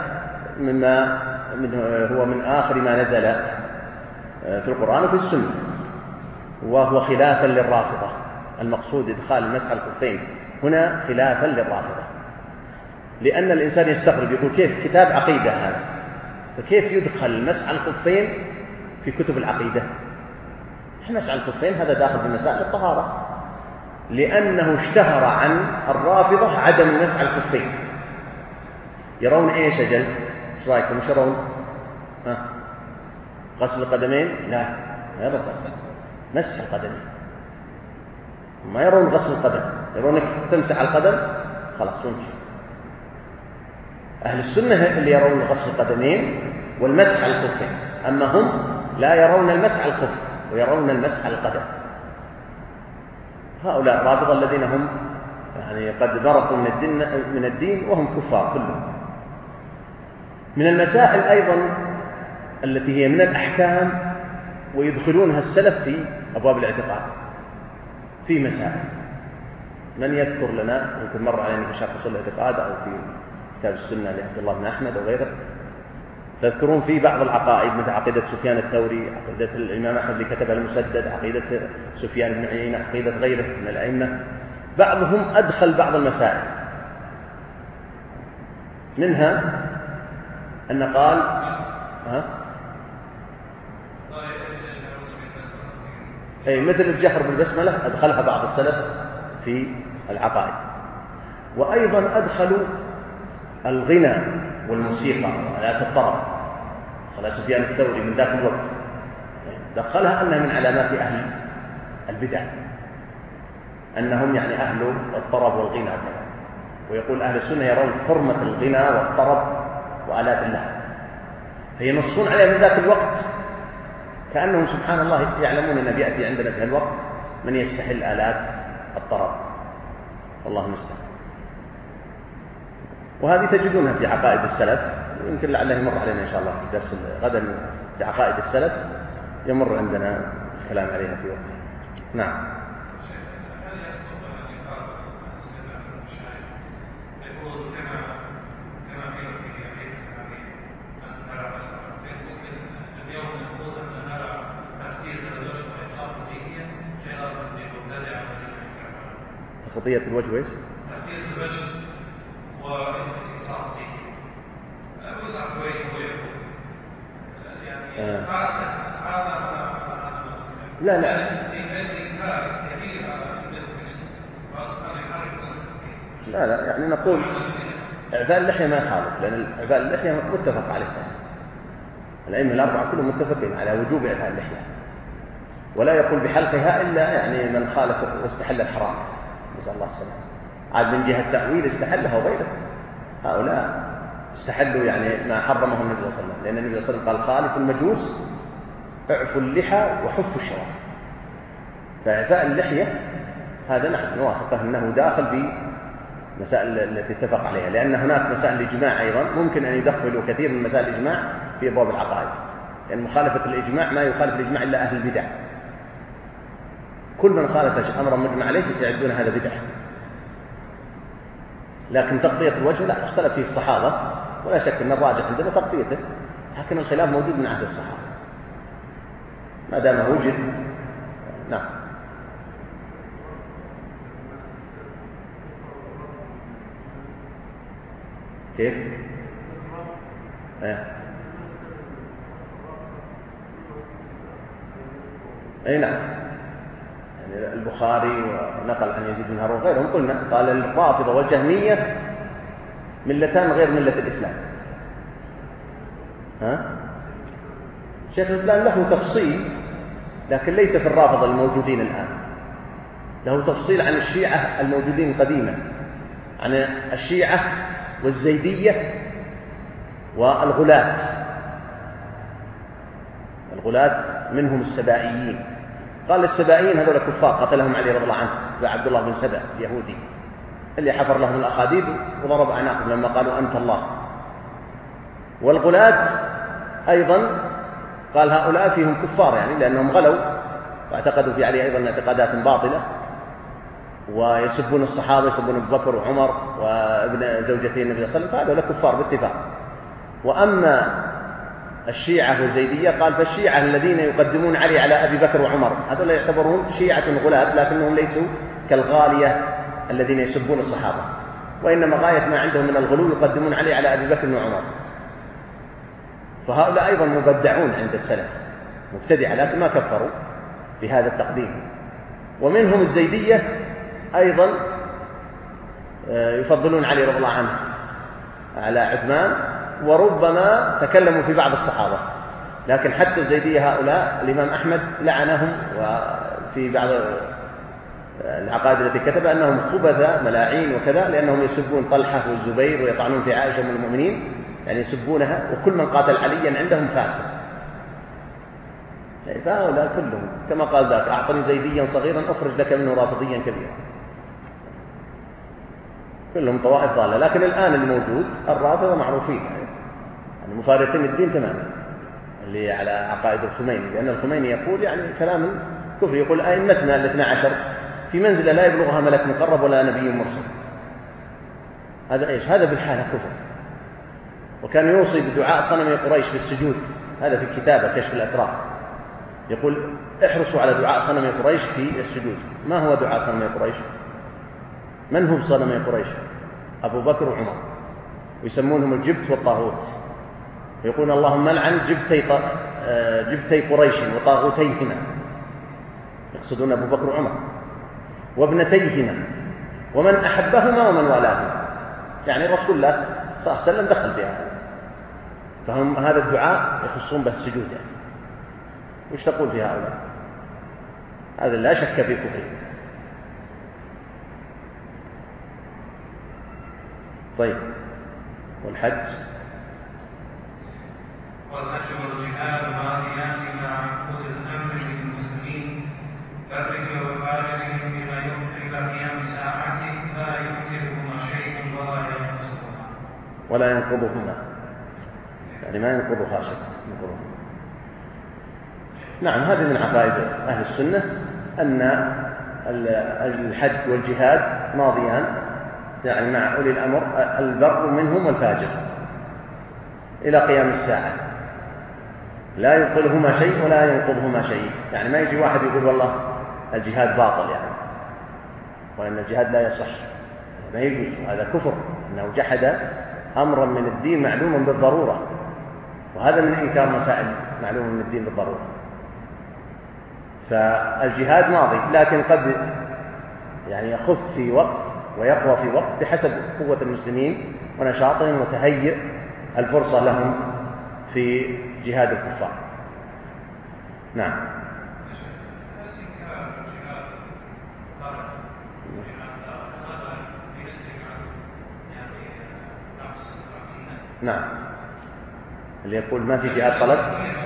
هو من آخر ما نزل في القرآن وفي السنة. وهو خلافا للرافضة. المقصود إدخال المسح على الخفين هنا خلافا للرافضة، لأن الإنسان يستغرب يقول كيف كتاب عقيدة هذا، فكيف يدخل المسح على الخفين في كتب العقيدة؟ المسح على الخفين هذا داخل في مسائل الطهارة، لأنه اشتهر عن الرافضة عدم المسح على الخفين. يرون ايش أجل؟ ايش رايكم؟ ايش يرون؟ غسل القدمين؟ لا، ما يرون مسح القدمين، ما يرون غسل القدم، يرونك تمسح القدم خلاص وامشي. أهل السنة اللي يرون غسل القدمين والمسح على الخفين، أما هم لا يرون المسح على الخف ويرون المسح على القدم. هؤلاء الرافضة الذين هم يعني قد برقوا من الدين وهم كفار كلهم. من المسائل أيضا التي هي من الأحكام ويدخلونها السلف في أبواب الاعتقاد في مسائل. من يذكر لنا؟ يمكن مر علينا في شرح أصول الاعتقاد أو في كتاب السنة لعبد الله بن أحمد أو غيره، تذكرون في بعض العقائد مثل عقيدة سفيان الثوري، عقيدة الإمام أحمد اللي كتبها المسدد، عقيدة سفيان بن عيينة، عقيدة غيره من الأئمة. بعضهم أدخل بعض المسائل، منها أن قال مثل الجهر بالبسملة أدخلها بعض السلف في العقائد. وأيضا أدخلوا الغنى والموسيقى وآلات الطرب، قال سفيان الثوري من ذاك الوقت دخلها أنها من علامات أهل البدع، أنهم يعني أهل الطرب والغنى، ويقول أهل السنة يرون حرمة الغنى والطرب وآلات اللهو، فينصون عليها من ذاك الوقت كأنهم سبحان الله يعلمون أن يأتي عندنا في الوقت من يستحل آلات الطرب، والله المستعان. وهذه تجدونها في عقائد السلف، يمكن لعله يمر علينا إن شاء الله في درس غدا في عقائد السلف، يمر عندنا الكلام عليها في وقته. نعم. تغطية الوجه وإيش؟ تغطية الوجه وإطلاق فيه وزع بينه ويقول يعني لا لا يعني نقول إعفاء اللحية ما يخالف، لأن إعفاء اللحية متفق عليه، الأئمة الأربعة كلهم متفقين على وجوب إعفاء اللحية، ولا يقول بحلقها إلا يعني من خالف واستحل الحرام، نسأل الله السلامة. عاد من جهة التأويل استحلها وغيره، هؤلاء استحلوا يعني ما حرمه النبي صلى الله عليه وسلم، لأن النبي صلى الله عليه وسلم قال خالف المجوس اعفوا اللحى وحفوا الشوارب. فإعفاء اللحية هذا نحن نوافقه أنه داخل في مسائل التي اتفق عليها، لأن هناك مسائل الإجماع أيضا ممكن أن يدخلوا كثير من مسائل الإجماع في أبواب العقائد، لأن يعني مخالفة الإجماع ما يخالف الإجماع إلا أهل البدع، كل من خالف أمرا مجمع عليه يعدون هذا بدعة. لكن تغطية الوجه لا اختلف فيه الصحابة، ولا شك أن الراجح عندنا تغطيته، لكن الخلاف موجود من عهد الصحابة ما دام وجد. نعم. كيف؟ أي نعم، يعني البخاري ونقل عن يزيد بن هارون غيرهم قلنا قال الرافضة والجهمية ملتان غير ملة الإسلام. شيخ الإسلام له تفصيل، لكن ليس في الرافضة الموجودين الآن، له تفصيل عن الشيعة الموجودين قديما، عن الشيعة والزيدية والغلاة. الغلاة منهم السبائيين، قال السبائيين هذول كفار قتلهم علي رضي الله عنه وعبد الله بن سبأ اليهودي اللي حفر لهم الأخاديد وضرب أعناقهم لما قالوا أنت الله. والغلاة أيضا قال هؤلاء فيهم كفار، يعني لأنهم غلوا واعتقدوا في علي أيضا اعتقادات باطلة، ويسبون الصحابة، يسبون أبو بكر وعمر وابن زوجتي النبي صلى الله عليه وسلم، فهذول كفار باتفاق. وأما الشيعة والزيدية، قال فالشيعة الذين يقدمون علي على أبي بكر وعمر هذول يعتبرون شيعة غلاة، لكنهم ليسوا كالغالية الذين يسبون الصحابة، وإنما غاية ما عندهم من الغلو يقدمون علي على أبي بكر وعمر. فهؤلاء أيضا مبدعون عند السلف، مبتدعة، لكن ما كفروا بهذا التقديم. ومنهم الزيدية أيضا يفضلون علي رضي الله عنه على عثمان، وربما تكلموا في بعض الصحابة، لكن حتى الزيدية هؤلاء الإمام أحمد لعنهم، وفي بعض العقائد التي كتب أنهم خبث ملاعين وكذا، لأنهم يسبون طلحة والزبير ويطعنون في عائشة من المؤمنين، يعني يسبونها، وكل من قاتل عليا عندهم فاسق. فهؤلاء كلهم كما قال ذاك أعطني زيديا صغيرا أخرج لك منه رافضيا كبيرا، كلهم طوائف ضالة. لكن الآن الموجود الرافضة معروفين، يعني مفارقين الدين تماما، اللي على عقائد الخميني، لأن الخميني يقول يعني كلام كفر، يقول أئمتنا الاثنى عشر في منزلة لا يبلغها ملك مقرب ولا نبي مرسل. هذا إيش؟ هذا بالحالة كفر. وكان يوصي بدعاء صنم قريش في السجود، هذا في كتابه كشف الأسرار، يقول احرصوا على دعاء صنم قريش في السجود. ما هو دعاء صنم قريش؟ من هم صنم قريش؟ أبو بكر وعمر، ويسمونهم الجبت والطاغوت، يقولون اللهم لعن جبتي قريش وطاغوتيهما، يقصدون أبو بكر وعمر، وابنتيهما ومن أحبهما ومن والاهما، يعني رسول الله صلى الله عليه وسلم دخل بها، فهم هذا الدعاء يخصون به السجود. يعني وش تقول في هؤلاء؟ هذا لا شك في كفره. طيب، والحج والجهاد ماضيان مع عقود الامر للمسلمين، برهم وفاجرهم بما يوحي الى قيام ساعته لا يمكنهما شيء ولا ينقضهما، يعني ما ينقضها شيء. نعم، هذه من عقائد أهل السنة أن الحج والجهاد ماضيان، يعني مع أولي الأمر البر منهم والفاجر إلى قيام الساعة، لا يبطلهما شيء ولا ينقضهما شيء. يعني ما يجي واحد يقول والله الجهاد باطل يعني، وأن الجهاد لا يصح، ما يجوز، هذا كفر، أنه جحد أمرا من الدين معلوما بالضرورة، وهذا من إنكار مسائل معلومة من الدين بالضرورة. فالجهاد ماضي، لكن قد يعني يخف في وقت ويقوى في وقت بحسب قوة المسلمين ونشاطهم وتهيئ الفرصة لهم في جهاد الكفار. نعم. نعم، اللي يقول ما في جهاد طلب.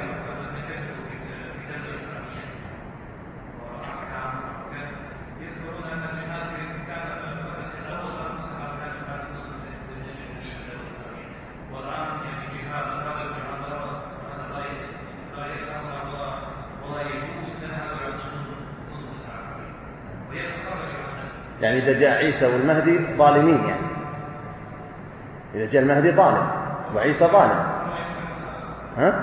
يعني إذا جاء عيسى والمهدي ظالمين، يعني إذا جاء المهدي ظالم وعيسى ظالم، ها؟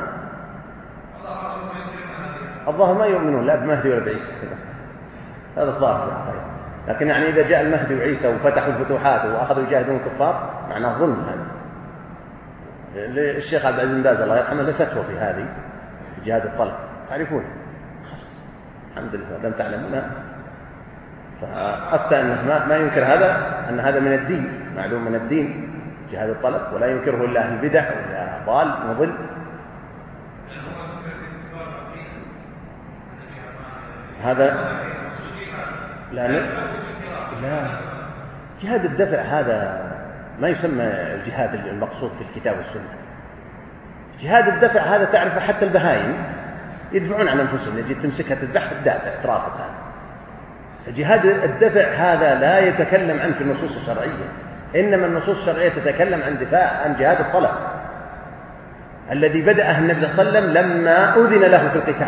الظاهر ما يؤمنون لا بمهدي ولا بعيسى، هذا الظاهر. لكن يعني إذا جاء المهدي وعيسى وفتحوا الفتوحات وأخذوا يجاهدون الكفار، معناه ظلم هذا. الشيخ عبد العزيز بن باز الله يرحمه له فتوى في هذه، في جهاد الطلب، تعرفون؟ الحمد لله لم تعلمونها. فأفتى أنه ما ينكر هذا، أن هذا من الدين، معلوم من الدين جهاد الطلب، ولا ينكره إلا أهل البدع ولا ضال مضل. هذا لا جهاد الدفع هذا ما يسمى الجهاد المقصود في الكتاب والسنة. جهاد الدفع هذا تعرف حتى البهائم يدفعون عن أنفسهم، يجي تمسكها تذبحها تدافع ترافس. جهاد الدفع هذا لا يتكلم عنه في النصوص الشرعية، إنما النصوص الشرعية تتكلم عن دفاع عن جهاد الطلب الذي بدأه النبي صلى الله عليه وسلم لما أذن له في القتال.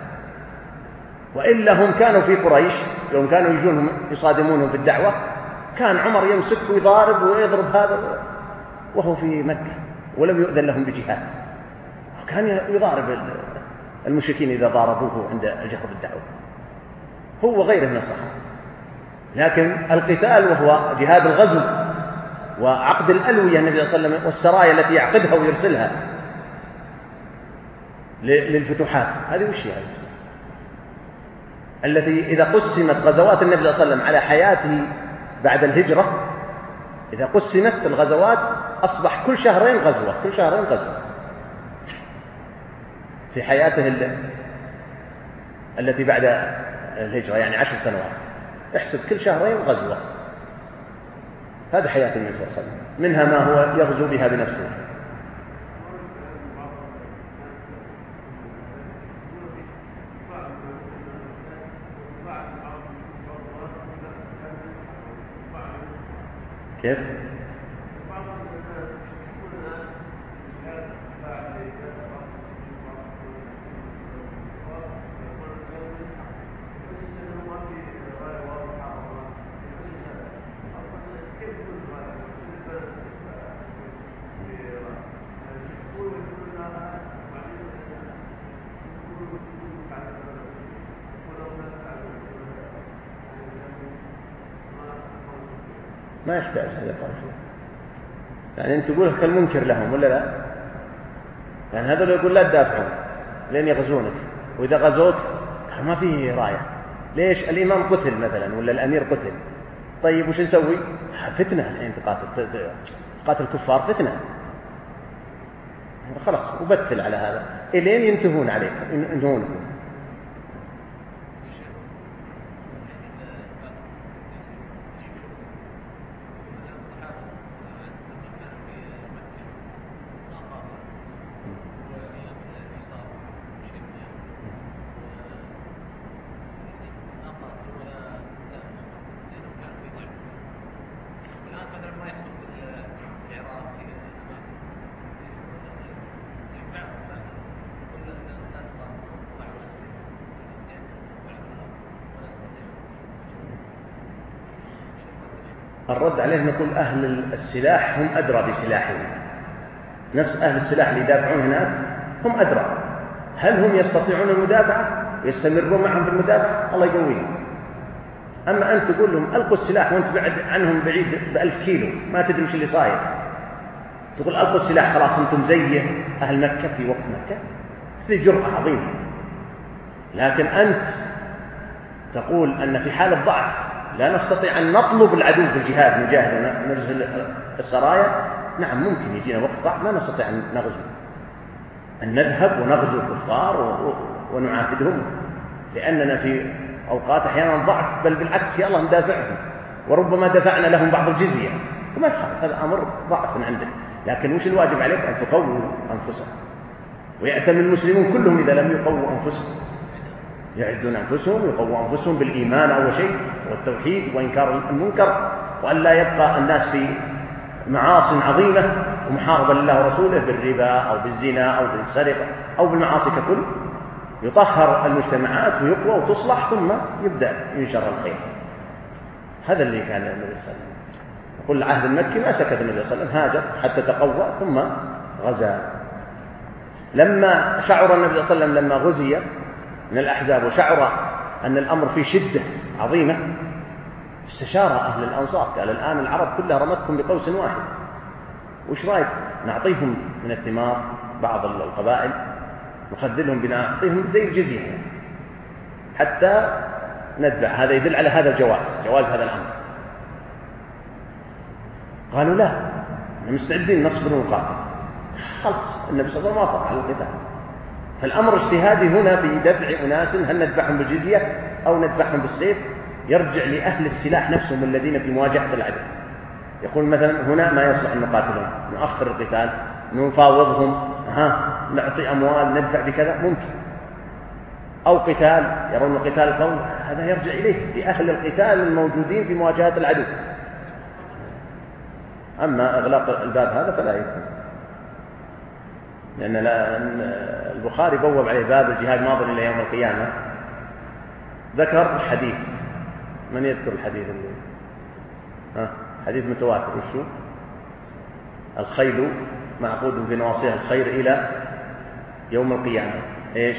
وإلا هم كانوا في قريش يوم كانوا يجونهم يصادمونهم في الدعوة، كان عمر يمسك ويضارب ويضرب هذا وهو في مكة ولم يؤذن لهم بجهاد، كان يضارب المشركين إذا ضاربوه عند الجهر بالدعوة، هو وغيره من الصحابة. لكن القتال وهو جهاد الغزو وعقد الألوية النبي صلى الله عليه وسلم والسرايا التي يعقدها ويرسلها للفتوحات، هذه وش هي التي إذا قسمت غزوات النبي صلى الله عليه وسلم على حياته بعد الهجرة، إذا قسمت الغزوات أصبح كل شهرين غزوة، كل شهرين غزوة في حياته التي بعد الهجرة، يعني 10 سنوات، احسب كل شهرين غزوة. هذه حياة النبي صلى الله عليه وسلم، منها ما هو يغزو بها بنفسه. كيف؟ ما يحتاج هذا طرف. يعني أنت تقول كالمنكر لهم ولا لا؟ يعني هذا يقول لا تدافعون لين يغزونك، وإذا غزوك ما فيه راية. ليش؟ الإمام قتل مثلا ولا الأمير قتل، طيب وش نسوي؟ فتنة الحين تقاتل الكفار فتنة، خلاص وبتل على هذا إلين ينتهون عليك، ينتهونكم. الرد عليه نقول أهل السلاح هم أدرى بسلاحهم، نفس أهل السلاح اللي يدافعون هناك هم أدرى. هل هم يستطيعون المدافعة ويستمرون معهم في المدافعة؟ الله يقويهم. أما أنت تقول لهم ألقوا السلاح وأنت بعد عنهم بعيد ب1000 كيلو ما تدري وش اللي صاير، تقول ألقوا السلاح خلاص أنتم زي أهل مكة في وقت مكة، في جرأة عظيمة. لكن أنت تقول أن في حال الضعف لا نستطيع أن نطلب العدو في الجهاد نجاهد ونرسل السرايا، نعم ممكن يجينا وقت ضعف ما نستطيع أن نغزو، أن نذهب ونغزو الكفار ونعاهدهم، لأننا في أوقات أحيانا ضعف، بل بالعكس يلا ندافعهم، وربما دفعنا لهم بعض الجزية وما تخاف، هذا أمر ضعف من عندك. لكن وش الواجب عليك؟ أن تقووا أنفسهم، ويأتم المسلمون كلهم إذا لم يقووا أنفسهم، يعدون أنفسهم ويقووا أنفسهم بالإيمان أول شيء والتوحيد وإنكار المنكر، وأن لا يبقى الناس في معاصي عظيمة ومحاربة لله ورسوله بالربا أو بالزنا أو بالسرقة أو بالمعاصي ككل. يطهر المجتمعات ويقوى وتصلح ثم يبدأ ينشر الخير. هذا اللي كان النبي صلى الله عليه وسلم. يقول العهد المكي ما سكت النبي صلى الله عليه وسلم، هاجر حتى تقوى ثم غزا. لما شعر النبي صلى الله عليه وسلم لما غزي من الأحزاب وشعر أن الأمر فيه شدة عظيمة، استشار أهل الأنصار، قال الآن العرب كلها رمتكم بقوس واحد، وش رأيك نعطيهم من الثمار بعض القبائل نخذلهم بنعطيهم زي الجزية حتى ندفع. هذا يدل على هذا جواز هذا الأمر. قالوا لا مستعدين نصبر ونقاتل، خلص النبي صلى الله عليه وسلم وافق على القتال. فالأمر اجتهادي هنا في دفع أناس، هل ندفعهم بالجزية أو ندفعهم بالسيف، يرجع لأهل السلاح نفسهم الذين في مواجهة العدو. يقول مثلا هنا ما يصلح أن نقاتلهم، نؤخر القتال، نفاوضهم، نعطي أموال ندفع بكذا، ممكن. أو قتال يرون قتال القوم، هذا يرجع إليه لأهل القتال الموجودين في مواجهة العدو. أما إغلاق الباب هذا فلا يكون، لأن البخاري بوب عليه باب الجهاد ماضٍ إلى يوم القيامة. ذكر الحديث، من يذكر الحديث اللي حديث متواتر، وشو؟ الخيل معقود في نواصيها الخير يوم القيامة إيش؟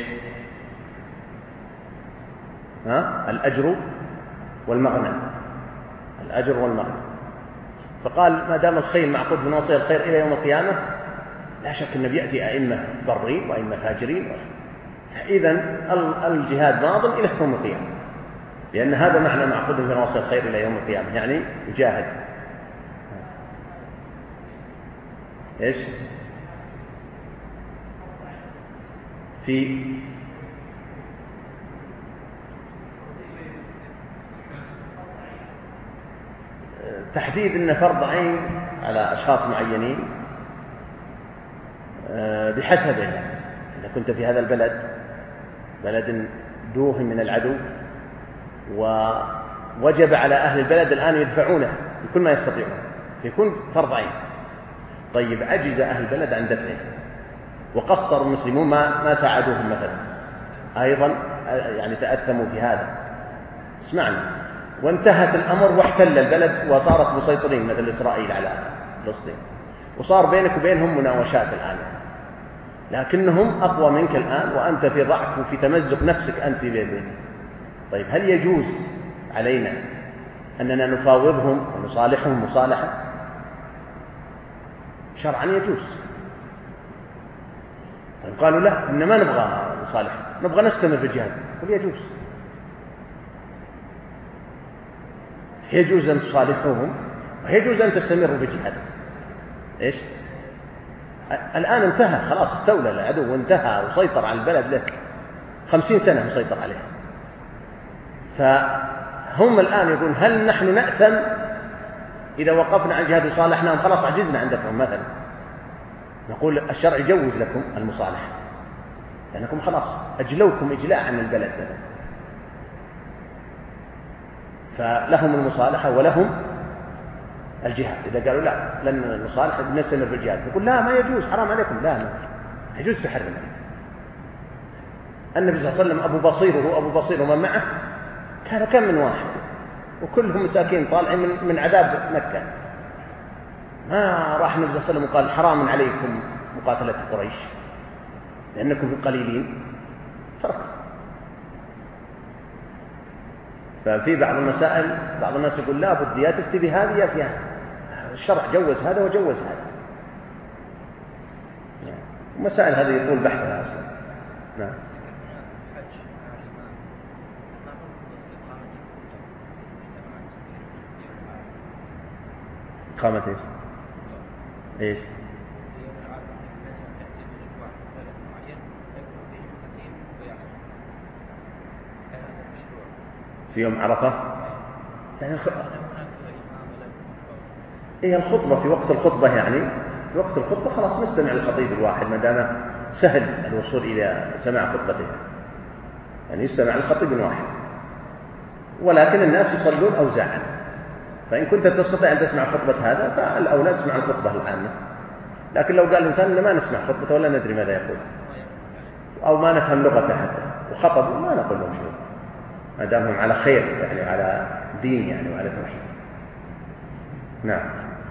الأجر والمغنم. الأجر والمغنم. فقال ما دام الخير معقود بنواصي الخير إلى يوم القيامة لا شك أنه يأتي أئمة برين وأئمة فاجرين، إذن الجهاد ماض إلى يوم القيامة، لأن هذا معنى معقود بنواصي الخير إلى يوم القيامة، يعني يجاهد. إيش؟ في تحديد أن فرض عين على أشخاص معينين بحسبه. إذا كنت في هذا البلد بلد دوهم من العدو ووجب على أهل البلد الآن يدفعونه بكل ما يستطيعون، فيكون فرض عين. طيب عجز أهل البلد عن دفعه وقصر المسلمون ما ساعدوهم مثلا، أيضا يعني تأثموا في هذا. اسمعني، وانتهت الأمر واحتل البلد وصارت مسيطرين مثل إسرائيل على فلسطين، وصار بينك وبينهم مناوشات الآن، لكنهم أقوى منك الآن وأنت في ضعف وفي تمزق نفسك أنت بينهم. طيب هل يجوز علينا أننا نفاوضهم ونصالحهم مصالحة؟ شرعا يجوز. طيب قالوا لا، إن ما نبغى نصالح، نبغى نستمر في الجهاد. قل يجوز، يجوز أن تصالحوهم ويجوز أن تستمروا في الجهاد. إيش؟ الآن انتهى خلاص، استولى العدو وانتهى وسيطر على البلد له 50 سنة مسيطر عليها. فهم الآن يقولون هل نحن نأثم إذا وقفنا عن الجهاد وصالحناهم؟ خلاص عجزنا عن دفعهم مثلا. نقول الشرع يجوز لكم المصالحة لأنكم خلاص أجلوكم إجلاء عن البلد مثلا، فلهم المصالحة ولهم الجهاد. إذا قالوا لا لن نصالح نستمر في الجهاد، نقول لا ما يجوز، حرام عليكم، لا ما يجوز تحرم. النبي صلى الله عليه وسلم أبو بصير ومن معه كان كم من واحد وكلهم مساكين طالعين من عذاب مكة. ما راح النبي صلى الله عليه وسلم وقال حرام عليكم مقاتلة قريش لأنكم قليلين، فرق. ففي بعض المسائل بعض الناس يقول لا بد يا تفتي بهذه يا في هذا، الشرع جوز هذا وجوز هذا. المسائل هذه يطول بحثها أصلا. نعم. إقامة إيش؟ إيش؟ في يوم عرفة يعني إيه الخطبة في وقت الخطبة، يعني في وقت الخطبة خلاص نستمع للخطيب الواحد ما دام سهل الوصول إلى سماع خطبته، يعني يستمع للخطيب واحد، ولكن الناس يصلون أوزاعا. فإن كنت تستطيع أن تسمع خطبة هذا فالأولى تسمع الخطبة العامة. لكن لو قال الإنسان ما نسمع خطبته ولا ندري ماذا يقول أو ما نفهم لغته حتى وخطب، ما نقول لهم شيء ما دامهم على خير، يعني على دين يعني وعلى توحيد. نعم.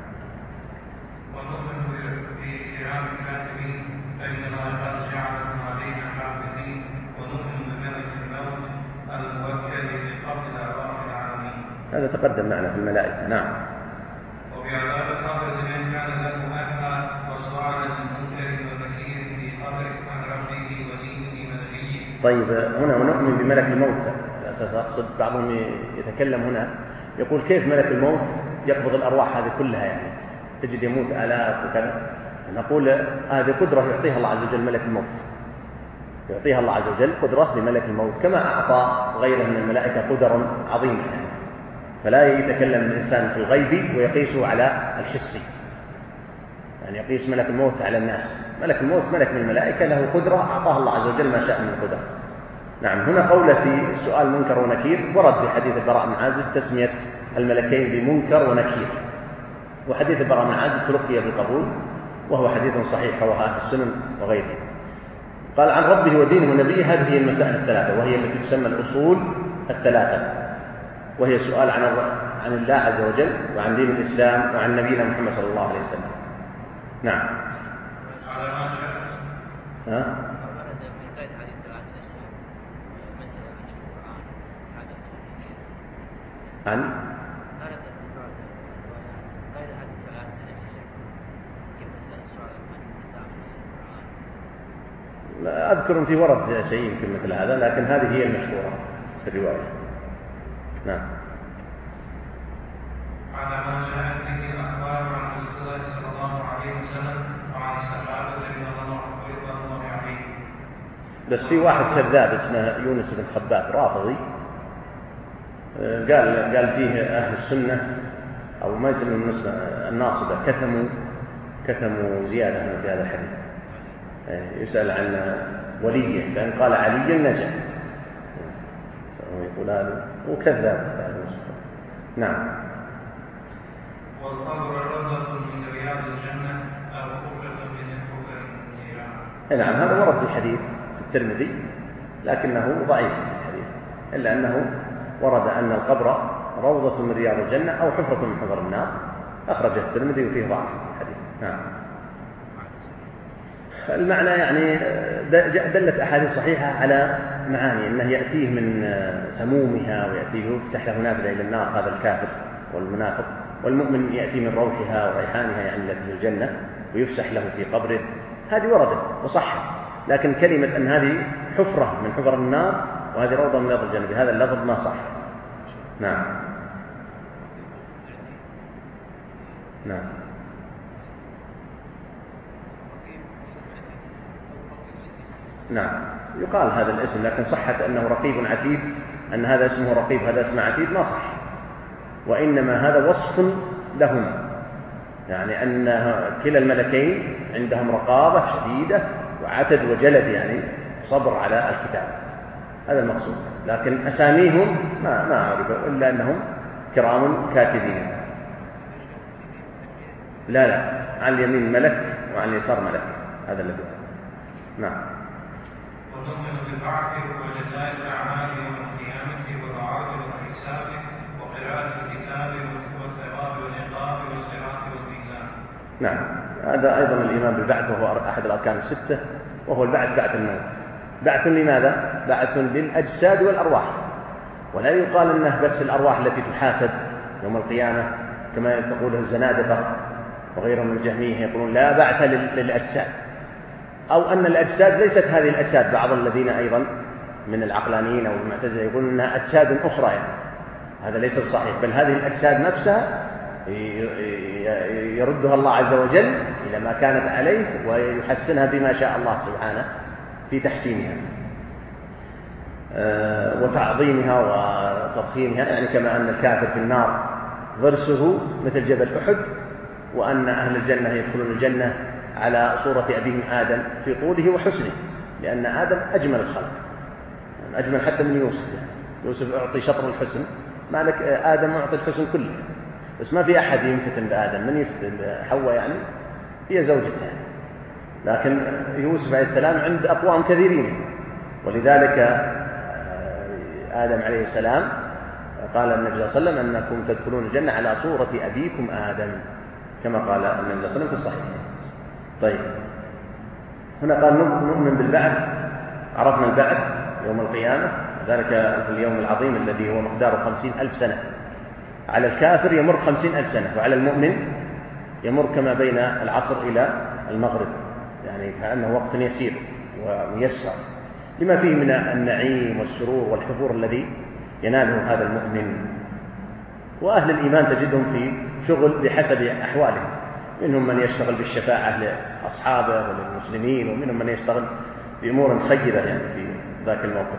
ونؤمن بكرام الكاتبين فإن الله قد جعلهم علينا حافظين، ونؤمن بملك الموت الموكل بقبض أرواح العالمين. هذا تقدم معنا في الملائكة. نعم. وبعذاب القبر لمن كان له أهل، وسؤال المنكر والنكير في قبره عن ربه ودينه ونبيه. طيب هنا ونؤمن بملك الموت، أقصد بعضهم يتكلم هنا يقول كيف ملك الموت يقبض الأرواح هذه كلها، يعني تجد يموت آلاف وكذا. نقول هذه قدرة يعطيها الله عز وجل ملك الموت، يعطيها الله عز وجل قدرة لملك الموت كما أعطى غيره من الملائكة قدرا عظيمة، يعني فلا يتكلم الإنسان في الغيب ويقيسه على الحسي، يعني يقيس ملك الموت على الناس. ملك الموت ملك من الملائكة له قدرة أعطاها الله عز وجل ما شاء من القدر. نعم. هنا قولة في السؤال منكر ونكير، ورد في حديث البراء بن عازب تسمية الملكين بمنكر ونكير، وحديث البراء بن عازب تلقي بالقبول وهو حديث صحيح رواه أهل السنن وغيره. قال عن ربه ودينه ونبيه، هذه المسائل الثلاثة وهي التي تسمى الأصول الثلاثة، وهي سؤال عن الله عز وجل وعن دين الإسلام وعن نبينا محمد صلى الله عليه وسلم. نعم. على ما شاء. ها؟ عن لا أذكر أن في ورد شيء يمكن مثل هذا، لكن هذه هي المشهورة في الرواية. نعم. على ما جاءت به الأخبار عن رسول الله صلى الله عليه وسلم وعن الصحابة رضوان الله عليهم. بس في واحد كذاب اسمه يونس بن خباب رافضي، قال فيه أهل السنة أو ما يسمون الناصبة كتموا زيادة في هذا الحديث. يسأل عن وليه، فإن قال علي نجا، يقول هذا وكذاب. نعم. والقبر روضة من رياض الجنة أو حفرة من حفر النيران. نعم، هذا ورد في الحديث في الترمذي، لكنه ضعيف الحديث، إلا أنه ورد أن القبر روضة من رياض الجنة أو حفرة من حفر النار، أخرجه الترمذي وفيه ضعف الحديث. نعم. المعنى يعني دلت أحاديث صحيحة على معاني أنه يأتيه من سمومها ويأتيه يفتح له نافذة إلى النار، هذا الكافر والمنافق، والمؤمن يأتي من روحها وريحانها يعني التي في الجنة ويفسح له في قبره. هذه وردت وصحت، لكن كلمة أن هذه حفرة من حفر النار وهذه روضة من رياض الجنة بهذا اللفظ ما صح. نعم. نعم. نعم، يقال هذا الاسم، لكن صحت أنه رقيب عتيد، أن هذا اسمه رقيب هذا اسمه عتيد ما صح، وإنما هذا وصف لهم، يعني أن كلا الملكين عندهم رقابة شديدة وعتد وجلد، يعني صبر على الكتاب، هذا المقصود. لكن أساميهم ما أعرفه إلا أنهم كرام كاتبين. لا، عن اليمين ملك وعن اليسار ملك، هذا الذي. نعم. ونؤمن بالبعث وجزاء الأعمال يوم القيامة والعرض والحساب وقراءة الكتاب والثواب والعقاب والصراط والميزان. نعم، هذا أيضا الإيمان بالبعث، وهو أحد الأركان الستة، وهو البعث بعد الموت. بعث لماذا؟ بعث للأجساد والأرواح، ولا يقال أنه بس الأرواح التي تحاسب يوم القيامة كما تقوله الزنادقة وغيرهم من الجهمية، يقولون لا بعث للأجساد، أو أن الأجساد ليست هذه الأجساد. بعض الذين أيضا من العقلانيين أو المعتزلة يقولون أنها أجساد أخرى، يعني هذا ليس صحيح، بل هذه الأجساد نفسها يردها الله عز وجل إلى ما كانت عليه ويحسنها بما شاء الله سبحانه في تحسينها وتعظيمها وتضخيمها، يعني كما أن الكافر في النار ضرسه مثل جبل أحد، وأن أهل الجنة يدخلون الجنة على صورة أبيهم آدم في طوله وحسنه، لأن آدم أجمل الخلق، أجمل حتى من يوسف. يوسف أعطي شطر الحسن، مالك آدم أعطي الحسن كله، بس ما في أحد ينفتن بآدم. من يفتن حواء يعني هي زوجته يعني. لكن يوسف عليه السلام عند أقوام كثيرين، ولذلك آدم عليه السلام قال النبي صلى الله عليه وسلم أنكم تدخلون الجنة على صورة أبيكم آدم، كما قال النبي صلى الله عليه وسلم في الصحيح. طيب، هنا قال نؤمن بالبعث، عرفنا البعث يوم القيامة، ذلك في اليوم العظيم الذي هو مقداره 50,000 سنة. على الكافر يمر 50,000 سنة، وعلى المؤمن يمر كما بين العصر إلى المغرب، يعني كأنه وقت يسير وميسر لما فيه من النعيم والسرور والحضور الذي يناله هذا المؤمن. وأهل الإيمان تجدهم في شغل بحسب أحوالهم، منهم من يشتغل بالشفاعة لأصحابه وللمسلمين، ومنهم من يشتغل بأمور خيرة يعني في ذاك الموقف.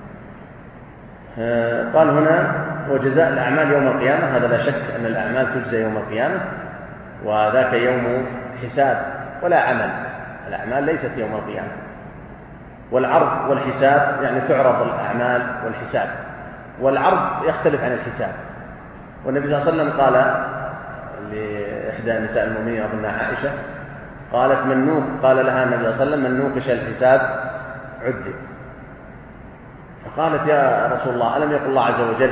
قال هنا وجزاء الأعمال يوم القيامة، هذا لا شك أن الأعمال تجزى يوم القيامة، وذاك يوم حساب ولا عمل، الأعمال ليست يوم القيامة. والعرض والحساب يعني تعرض الأعمال والحساب، والعرض يختلف عن الحساب. والنبي صلى الله عليه وسلم قال لإحدى نساء المؤمنين أظنها عائشة، قالت قال لها النبي صلى الله عليه وسلم من نوقش الحساب عذب. فقالت يا رسول الله ألم يقل الله عز وجل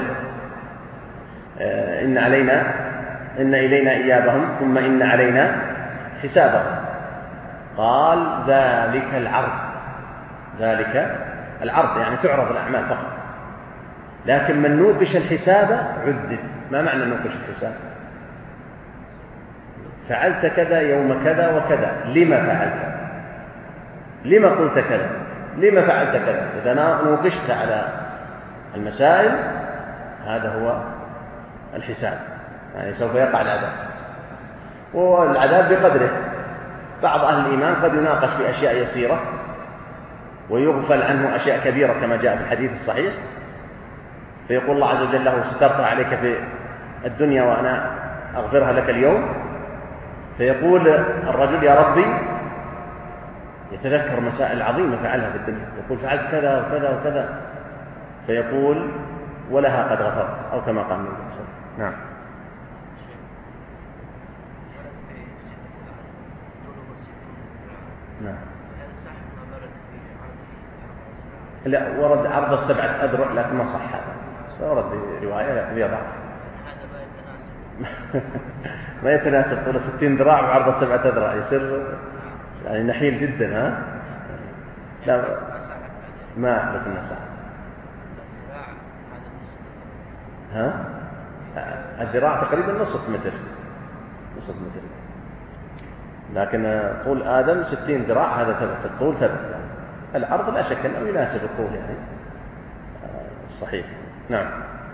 إن إلينا إيابهم ثم إن علينا حسابهم؟ قال ذلك العرض يعني تعرض الأعمال فقط. لكن من نوقش الحساب عذب. ما معنى نوقش الحساب؟ فعلت كذا يوم كذا وكذا، لما فعلت؟ لما قلت كذا؟ لما فعلت كذا؟ إذا نوقشت على المسائل هذا هو الحساب، يعني سوف يقع العذاب، والعذاب بقدره. بعض أهل الإيمان قد يناقش في أشياء يسيرة ويغفل عنه أشياء كبيرة كما جاء في الحديث الصحيح، فيقول الله عز وجل له سترتها عليك في الدنيا وأنا أغفرها لك اليوم. فيقول الرجل يا ربي، يتذكر مسائل عظيمة فعلها في الدنيا، يقول فعلت كذا وكذا وكذا، فيقول ولها قد غفرت، أو كما قال النبي صلى الله عليه وسلم. نعم. نعم. لا، ورد عرض 7 أذرع لكن ما صح هذا، ورد رواية لكن فيها ضعف. ما يتناسب طول 60 ذراع وعرض 7 أذرع، يصير يعني نحيل جدا. ها؟ لا ما أعرف النص. ها؟ الذراع تقريبا نصف متر، لكن طول آدم 60 ذراع، هذا ثبت الطول ثبت. العرض لا شك أنه يناسب الطول يعني الصحيح. نعم.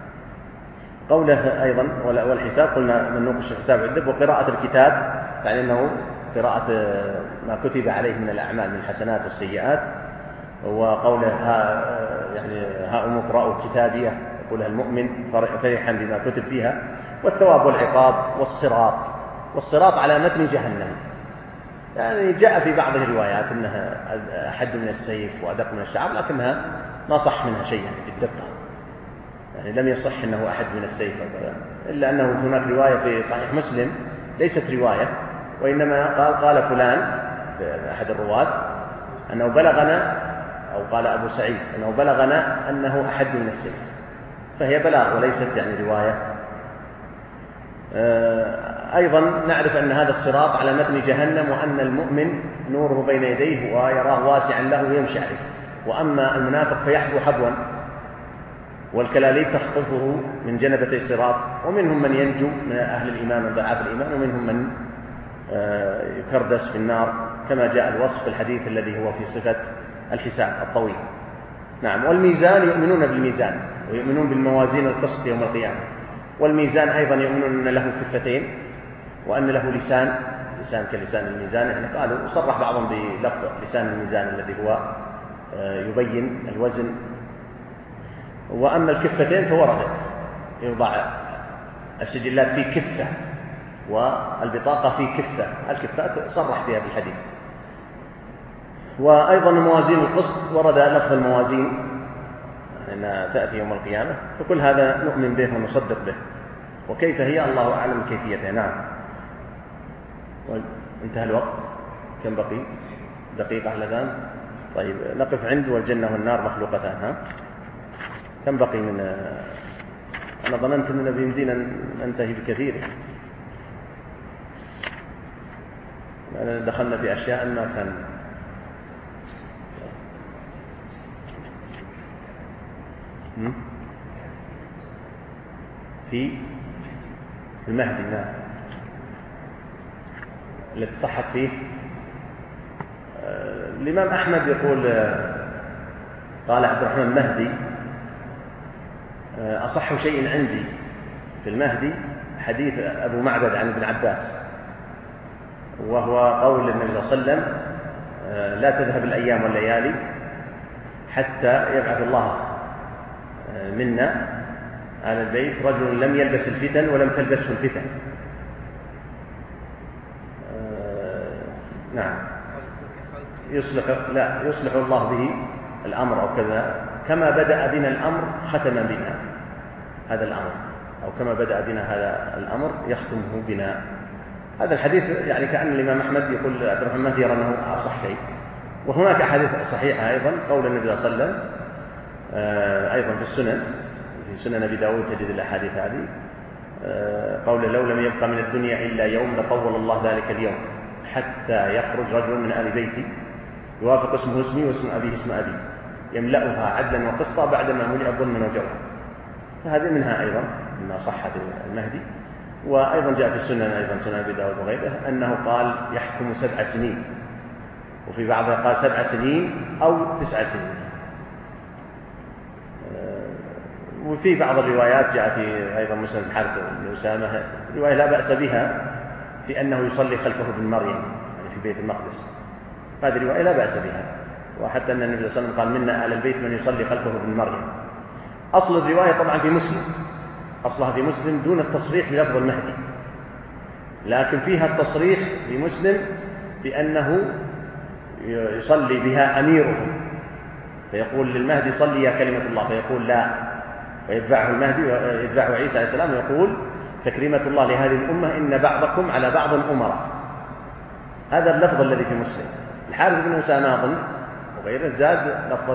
قوله أيضا والحساب، قلنا من نوقش الحساب عذب. وقراءة الكتاب يعني أنه قراءة ما كتب عليه من الأعمال من الحسنات والسيئات. وقوله يعني هاؤم اقرأوا كتابيه، يقولها المؤمن فرحا بما كتب فيها. والثواب والعقاب والصراط على متن جهنم، يعني جاء في بعض الروايات أنها أحد من السيف وأدق من الشعر، لكنها ما صح منها شيء يعني في الدقة، يعني لم يصح أنه أحد من السيف إلا أنه هناك رواية في صحيح مسلم ليست رواية، وإنما قال فلان أحد الرواة أنه بلغنا، أو قال أبو سعيد أنه بلغنا أنه أحد من السيف، فهي بلاغ وليست يعني رواية. أيضا نعرف أن هذا الصراط على متن جهنم، وأن المؤمن نوره بين يديه ويراه واسعا له ويمشي عليه، وأما المنافق فيحبو حبوا والكلاليب تخطفه من جنبتي الصراط. ومنهم من ينجو من أهل الإيمان وضعاف الإيمان، ومنهم من يكردس في النار كما جاء الوصف في الحديث الذي هو في صفة الحساب الطويل. نعم. والميزان يؤمنون بالميزان ويؤمنون بالموازين القسط يوم القيامة. والميزان أيضا يؤمنون أن له كفتين وأن له لسان كلسان الميزان، يعني قالوا صرح بعضهم بلفظ لسان الميزان الذي هو يبين الوزن. وأما الكفتين فوردت، يوضع السجلات في كفة والبطاقة في كفة، الكفة صرح فيها بالحديث. وأيضا موازين القسط ورد لفظ الموازين أنها تأتي يوم القيامة، فكل هذا نؤمن به ونصدق به. وكيف هي الله أعلم كيفيتها. نعم. انتهى الوقت، كم بقي؟ دقيقة على الأذان. طيب نقف عند والجنة والنار مخلوقتان. ها؟ كم بقي من أنا ظننت أننا بيمدينا ننتهي بكثير، لأننا دخلنا في أشياء ما كان في المهدي. نعم. التي صحت فيه الإمام أحمد يقول قال عبد الرحمن المهدي أصح شيء عندي في المهدي حديث أبو معبد عن ابن عباس، وهو قول النبي صلى الله عليه وسلم لا تذهب الأيام والليالي حتى يبعث الله منا على البيت رجل لم يلبس الفتن ولم تلبسه الفتن. نعم. يصلح الله به الأمر أو كذا، كما بدأ بنا الأمر ختم بنا هذا الأمر، أو كما بدأ بنا هذا الأمر يختمه بنا. هذا الحديث يعني كأن الإمام أحمد يقول عبد الرحمن المهدي يرى أنه أصح شيء. وهناك أحاديث صحيحة أيضا، قول النبي صلى الله عليه وسلم أيضا في السنن، في سنن أبي داود تجد الأحاديث هذه، قول لو لم يبقى من الدنيا إلا يوم لطول الله ذلك اليوم حتى يخرج رجل من آل بيتي يوافق اسمه اسمي واسم أبيه اسم أبي يملأها عدلا وقسطا بعدما ملئ ظلما وجورا. فهذه منها أيضا مما صحت المهدي. وأيضا جاء في السنن أيضا سنن أبي داود وغيره أنه قال يحكم 7 سنين، وفي بعضها قال 7 سنين أو 9 سنين. وفي بعض الروايات جاء في أيضا مسند الحارث بن أسامة رواية لا بأس بها في أنه يصلي خلفه ابن مريم يعني في بيت المقدس، هذه رواية لا بأس بها. وحتى أن النبي صلى الله عليه وسلم قال منا أهل البيت من يصلي خلفه ابن مريم. أصل الرواية طبعا في مسلم، أصلها في مسلم دون التصريح بلفظ المهدي، لكن فيها التصريح في مسلم بأنه يصلي بها أميرهم، فيقول للمهدي صلي يا كلمة الله، فيقول لا، ويتبعه المهدي ويتبعه عيسى عليه السلام ويقول تكريمة الله لهذه الأمة إن بعضكم على بعض أمراء. هذا اللفظ الذي في مسلم. الحارث بن أسامة أظن وغيره زاد لفظة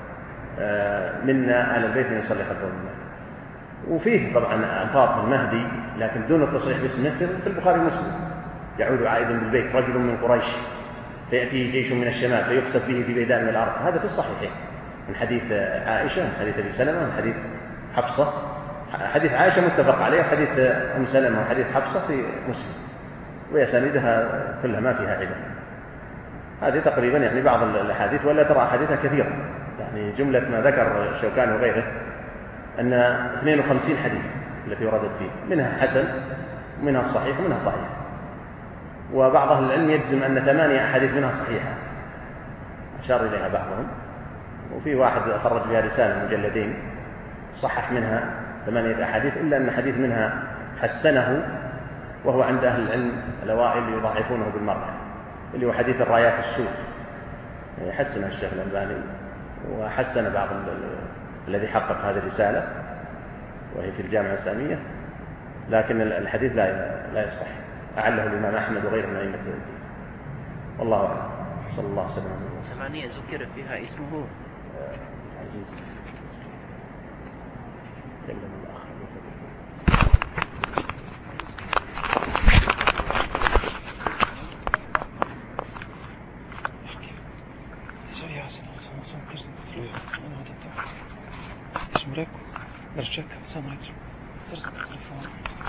منا أهل البيت من يصلي خلفه المهدي. وفيه طبعا ألفاظ المهدي لكن دون التصريح باسمه في البخاري ومسلم. يعود عائدا بالبيت رجل من قريش فيأتيه جيش من الشمال فيقصد به في بيداء من الأرض. هذا في الصحيحين من حديث عائشة، من حديث أبي سلمة، من حديث حفصة. حديث عائشة متفق عليه، وحديث أم سلمة وحديث حفصة في مسلم، ويساندها كلها ما فيها علم. هذه تقريبا يعني بعض الأحاديث، ولا ترى أحاديثها كثيرة، يعني جملة ما ذكر الشوكاني وغيره أن 52 حديث التي وردت فيه، منها حسن ومنها الصحيح ومنها ضعيف. وبعض أهل العلم يجزم أن 8 أحاديث منها صحيحة، أشار إليها بعضهم. وفي واحد خرج بها رسالة مجلدين صحح منها 8 أحاديث، إلا أن حديث منها حسنه، وهو عند أهل العلم الأوائل يضاعفونه بالمرة، اللي هو حديث الرايات السود، يعني حسنه الشيخ الألباني، وحسن بعض الذي حقق هذه الرسالة وهي في الجامعة الإسلامية، لكن الحديث لا يصح. أعله الإمام أحمد وغيره من أئمة الدين. والله أعلم. صلى الله عليه وسلم. 8 ذكر فيها اسمه عزيز. كلم الآخر. اسمه ريكو برشاك سامعك ترسل التليفون